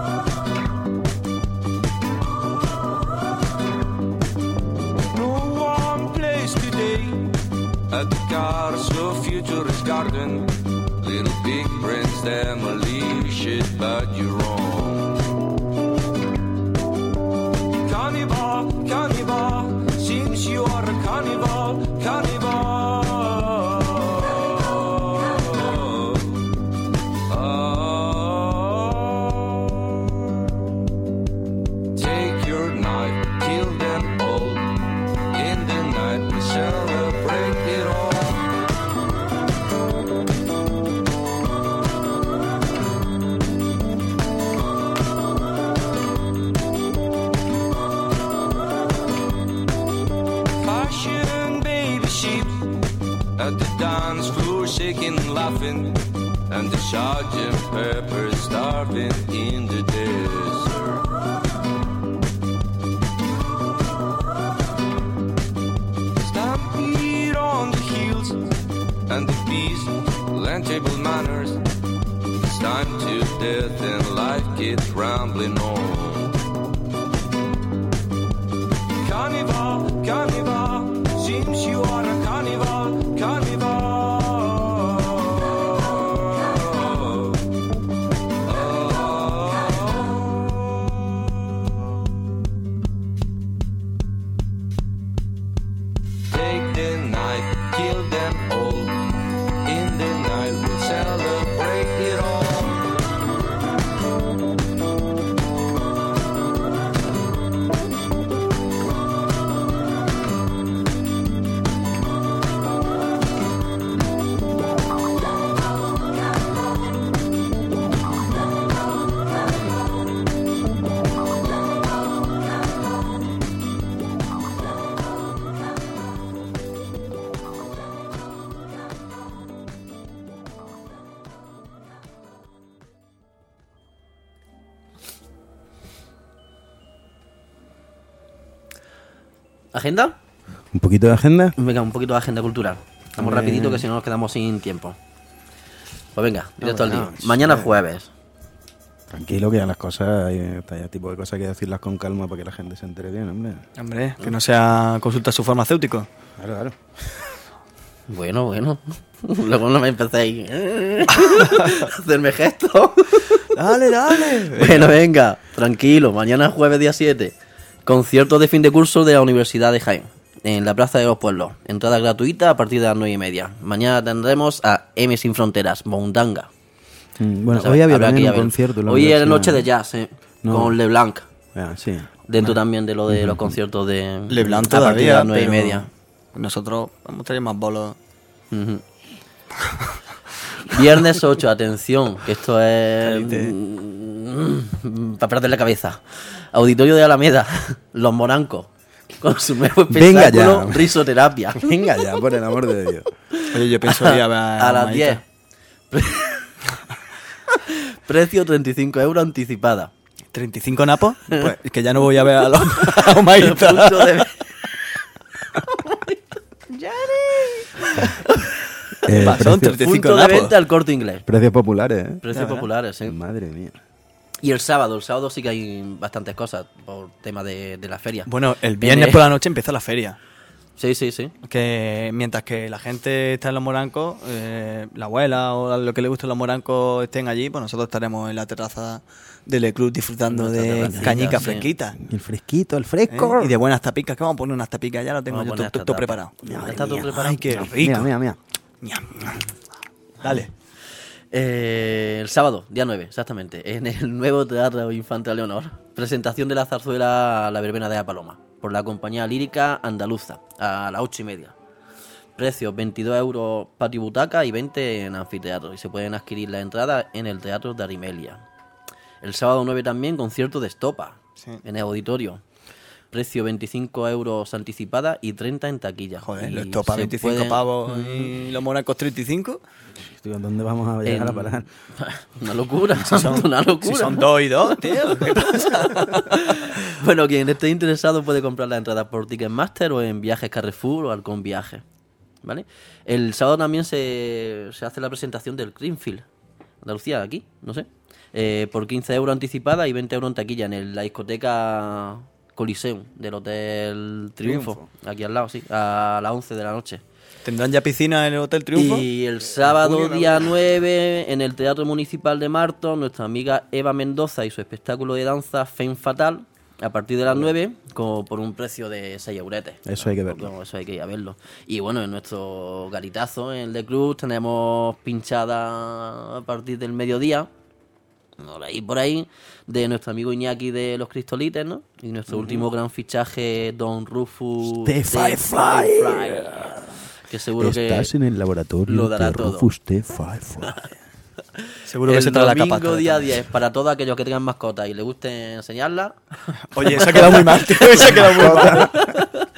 No one place today at the cars of futurist garden. Little big brains demolition, but you're wrong. Cannibal, cannibal, since you are a cannibal, cannibal. At the dance floor, shaking and laughing, and the Sergeant Pepper starving in the desert. Stampede on the hills, and the beast, land table manners. It's time to death and life keeps rambling on. Carnival, carnival, seems you are a carnival, carnival. Take the night, kill them all. In the night we'll celebrate it all. ¿Agenda? ¿Un poquito de agenda? Venga, un poquito de agenda cultural. Vamos rapidito que si no nos quedamos sin tiempo. Pues venga, directo al lío. Mañana jueves. Tranquilo, que ya las cosas, está ya tipo de cosas que decirlas con calma para que la gente se entere bien, hombre. Hombre, que no sea consulta a su farmacéutico. Claro, claro. Bueno. Luego no me empecéis a hacerme gestos. Dale. Bueno, venga, tranquilo. Mañana jueves día 7. Concierto de fin de curso de la Universidad de Jaén, en la Plaza de los Pueblos. Entrada gratuita a partir de las 9:30. Mañana tendremos a M Sin Fronteras, Mondanga. Bueno, O hoy sea, había habrá que también ir un a ver. concierto. en la Hoy es la universidad. noche de jazz, No. con LeBlanc. Sí. Dentro también de lo de los conciertos de LeBlanc a partir de todavía, las 9:30. Nosotros vamos a traer más bolos. Ujú. Viernes 8, atención, que esto es para perder la cabeza. Auditorio de Alameda, Los Morancos, con su nuevo Venga espectáculo ya. Risoterapia. Venga ya, por el amor de Dios. Oye, yo pienso ir a ver A las Maíta. 10. Precio 35 euros anticipada. 35 napos, pues es que ya no voy a ver a los a Maíta. Punto de- Son precios, 35 Punto de napos. venta al Corte Inglés. precios populares, ¿eh? Precios Ya, populares, sí. Madre mía. Y el sábado sí que hay bastantes cosas por tema de la feria. Bueno, el viernes En- por la noche empieza la feria. Sí. Que mientras que la gente está en los morancos, la abuela o lo que le guste los morancos estén allí, pues nosotros estaremos en la terraza del club disfrutando Nuestra de terracita, cañica sí. fresquita. El fresquito, el fresco. Y de buenas tapicas, que vamos a poner unas tapicas, ya lo tengo Vamos a yo poner todo esta preparado. tapa. ¿Está todo preparado? Ay, qué rico. Mira. Dale. El sábado, día 9, exactamente, en el nuevo Teatro Infante Leonor. Presentación de la zarzuela La Verbena de la Paloma, por la compañía lírica andaluza, a las 8:30. Precios 22 euros patio butaca y 20 en anfiteatro. Y se pueden adquirir las entradas en el Teatro de Arimelia. El sábado 9 también, concierto de Estopa, en el auditorio. Precio 25 euros anticipada y 30 en taquilla. Joder, Y los topa se 25 pueden- pavos y los morancos 35. Tío, ¿dónde vamos a llegar a En- parar? Una locura, una locura. Si son 2 y 2, tío. ¿Qué pasa? Bueno, quien esté interesado puede comprar la entrada por Ticketmaster o en Viajes Carrefour o Halcón Viaje. ¿Vale? El sábado también se hace la presentación del Greenfield. Andalucía, aquí, no sé. Por 15 euros anticipada y 20 euros en taquilla en la discoteca Coliseum del Hotel Triunfo. Aquí al lado, sí, a las 11 de la noche. ¿Tendrán ya piscina en el Hotel Triunfo? Y el sábado día 9 en el Teatro Municipal de Marto, nuestra amiga Eva Mendoza y su espectáculo de danza Femme Fatal, a partir de las 9, por un precio de 6 euretes. Eso hay que verlo. Porque eso hay que ir a verlo. Y bueno, en nuestro garitazo, en el The Cruz, tenemos pinchada a partir del mediodía, por ahí, de nuestro amigo Iñaki de los Cristolites, ¿no? Y nuestro último gran fichaje, Don Rufus The Firefly. Que seguro Estás que en el laboratorio lo dará de todo. Rufus The Firefly. Seguro que el se trae la domingo capa. día 10, para todos aquellos que tengan mascotas y les guste enseñarla. Oye, eso ha quedado muy mal, tío. Eso ha quedado muy mal.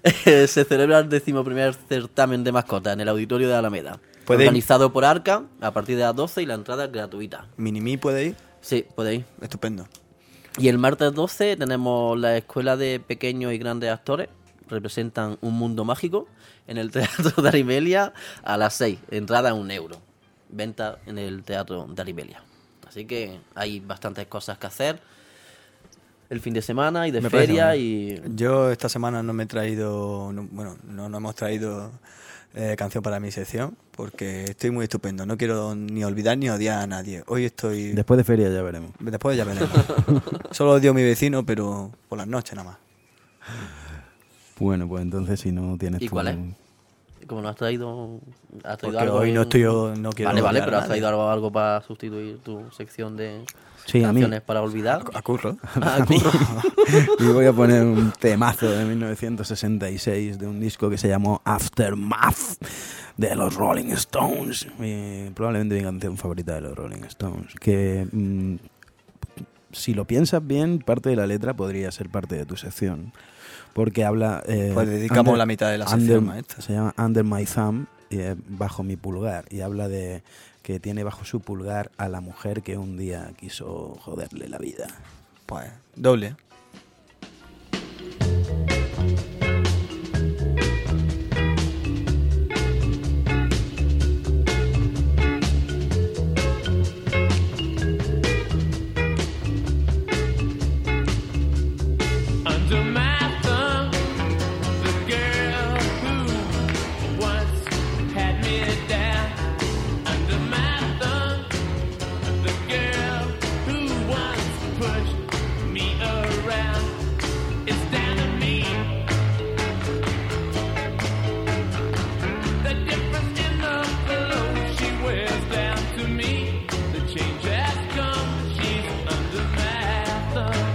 Se celebra el 11º certamen de mascotas en el auditorio de Alameda. ¿Puede ir? Organizado por Arca a partir de las 12 y la entrada es gratuita. ¿Minimi puede ir? Sí, puede ir. Estupendo. Y el martes 12 tenemos la Escuela de Pequeños y Grandes Actores. Representan un mundo mágico en el Teatro de Arimelia a las 6. Entrada a €1. Venta en el Teatro de Arimelia. Así que hay bastantes cosas que hacer el fin de semana y de Me parece feria. muy Y bien. Yo esta semana no me he traído, no hemos traído canción para mi sección porque estoy muy estupendo. No quiero ni olvidar ni odiar a nadie. Hoy estoy... Después de feria ya veremos. Después ya veremos. Solo odio a mi vecino, pero por las noches nada más. Bueno, pues entonces si no tienes ¿Y tú... cuál es? Como no has traído Porque algo hoy no estoy yo, no quiero Vale, odiar a pero has nadie. traído algo para sustituir tu sección de Sí, a mí. canciones para olvidar. A Curro. A Curro. Y voy a poner un temazo de 1966 de un disco que se llamó Aftermath de los Rolling Stones. Probablemente mi canción favorita de los Rolling Stones. Que si lo piensas bien, parte de la letra podría ser parte de tu sección. Porque habla... Pues dedicamos la mitad de la sección a esta. Se llama Under My Thumb, bajo mi pulgar. Y habla de que tiene bajo su pulgar a la mujer que un día quiso joderle la vida. Pues doble. Under my thumb, the girl who once had me down. Under my thumb, the girl who once pushed me around. It's down to me. The difference in the clothes she wears down to me. The change has come. She's under my thumb.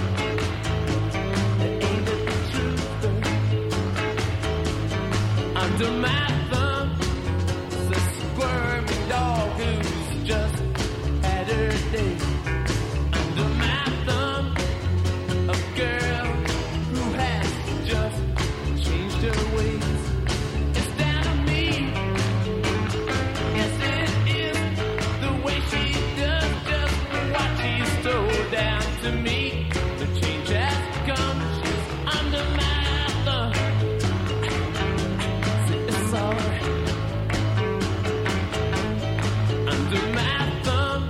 Under my thumb, the squirming dog who's just had her day. Under my thumb, a girl who has just changed her ways. It's down to me. Yes, it is the way she does just what she's told down to me. The change has come. She's under my thumb. It's alright. Under my thumb,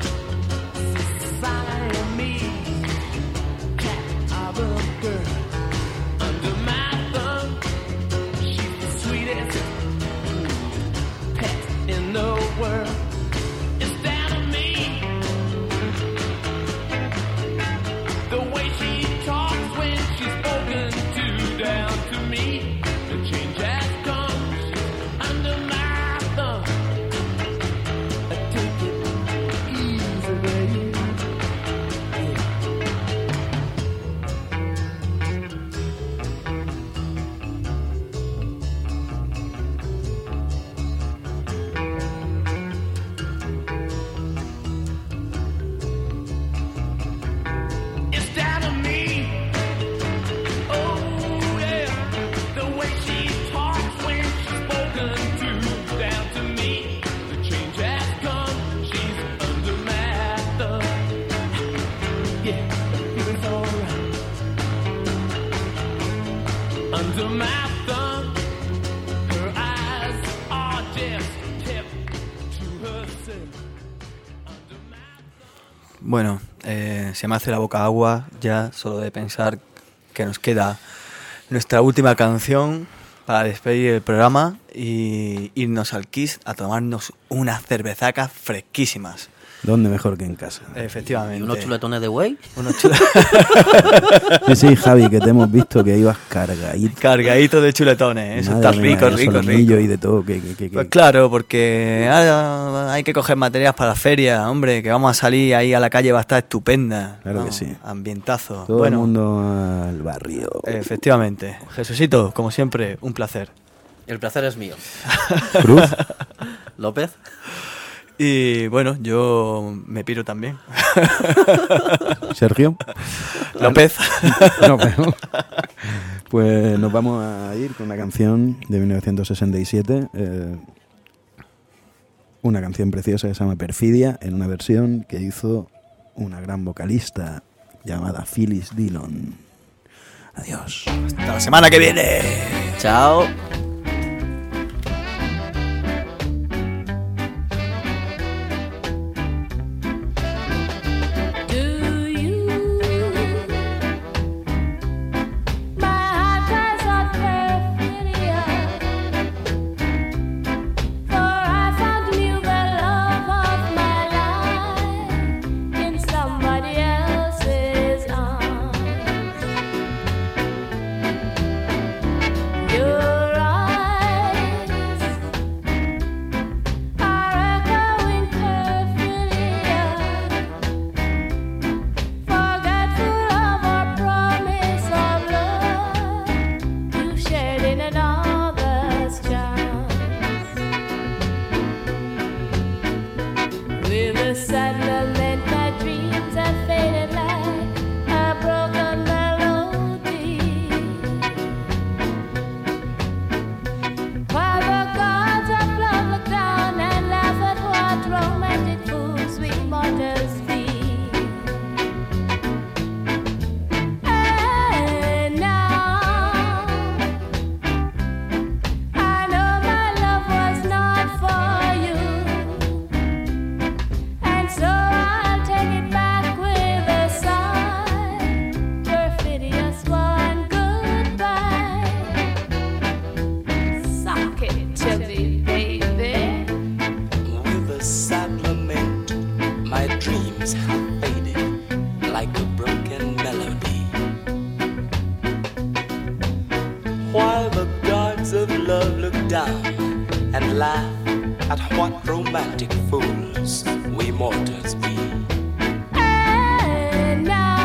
Siamese cat of a girl. Under my thumb, she's the sweetest pet in the world. It's down to me. The way she talks when she's spoken to down to me. The change has come. She's under my thumb. Take it easy, baby. It's down to me. Oh yeah, the way she talks when she's spoken to down to me. The change has come. She's under my thumb. Yeah, it's alright. Under my thumb, her eyes are just kept to herself. Bueno, se me hace la boca agua ya solo de pensar que nos queda nuestra última canción para despedir el programa y irnos al Kiss a tomarnos unas cervezacas fresquísimas. ¿Dónde mejor que en casa? Efectivamente. ¿Y unos chuletones de whey? Sí, Javi, que te hemos visto que ibas cargadito. Cargadito de chuletones, eso Madre está mía, rico, esos rico, solomillos rico. y de todo. Pues claro, porque hay que coger materias para la feria, hombre, que vamos a salir ahí a la calle, va a estar estupenda. Claro que Vamos, sí. Ambientazo. Todo Bueno, el mundo al barrio. efectivamente. Jesucito, como siempre, un placer. El placer es mío. Cruz. López. Y bueno, yo me piro también. Sergio. López. No, pero... Pues nos vamos a ir con una canción de 1967, una canción preciosa que se llama Perfidia, en una versión que hizo una gran vocalista llamada Phyllis Dillon. Adiós. Hasta la semana que viene. Chao. While the gods of love look down and laugh at what romantic fools we mortals be. And now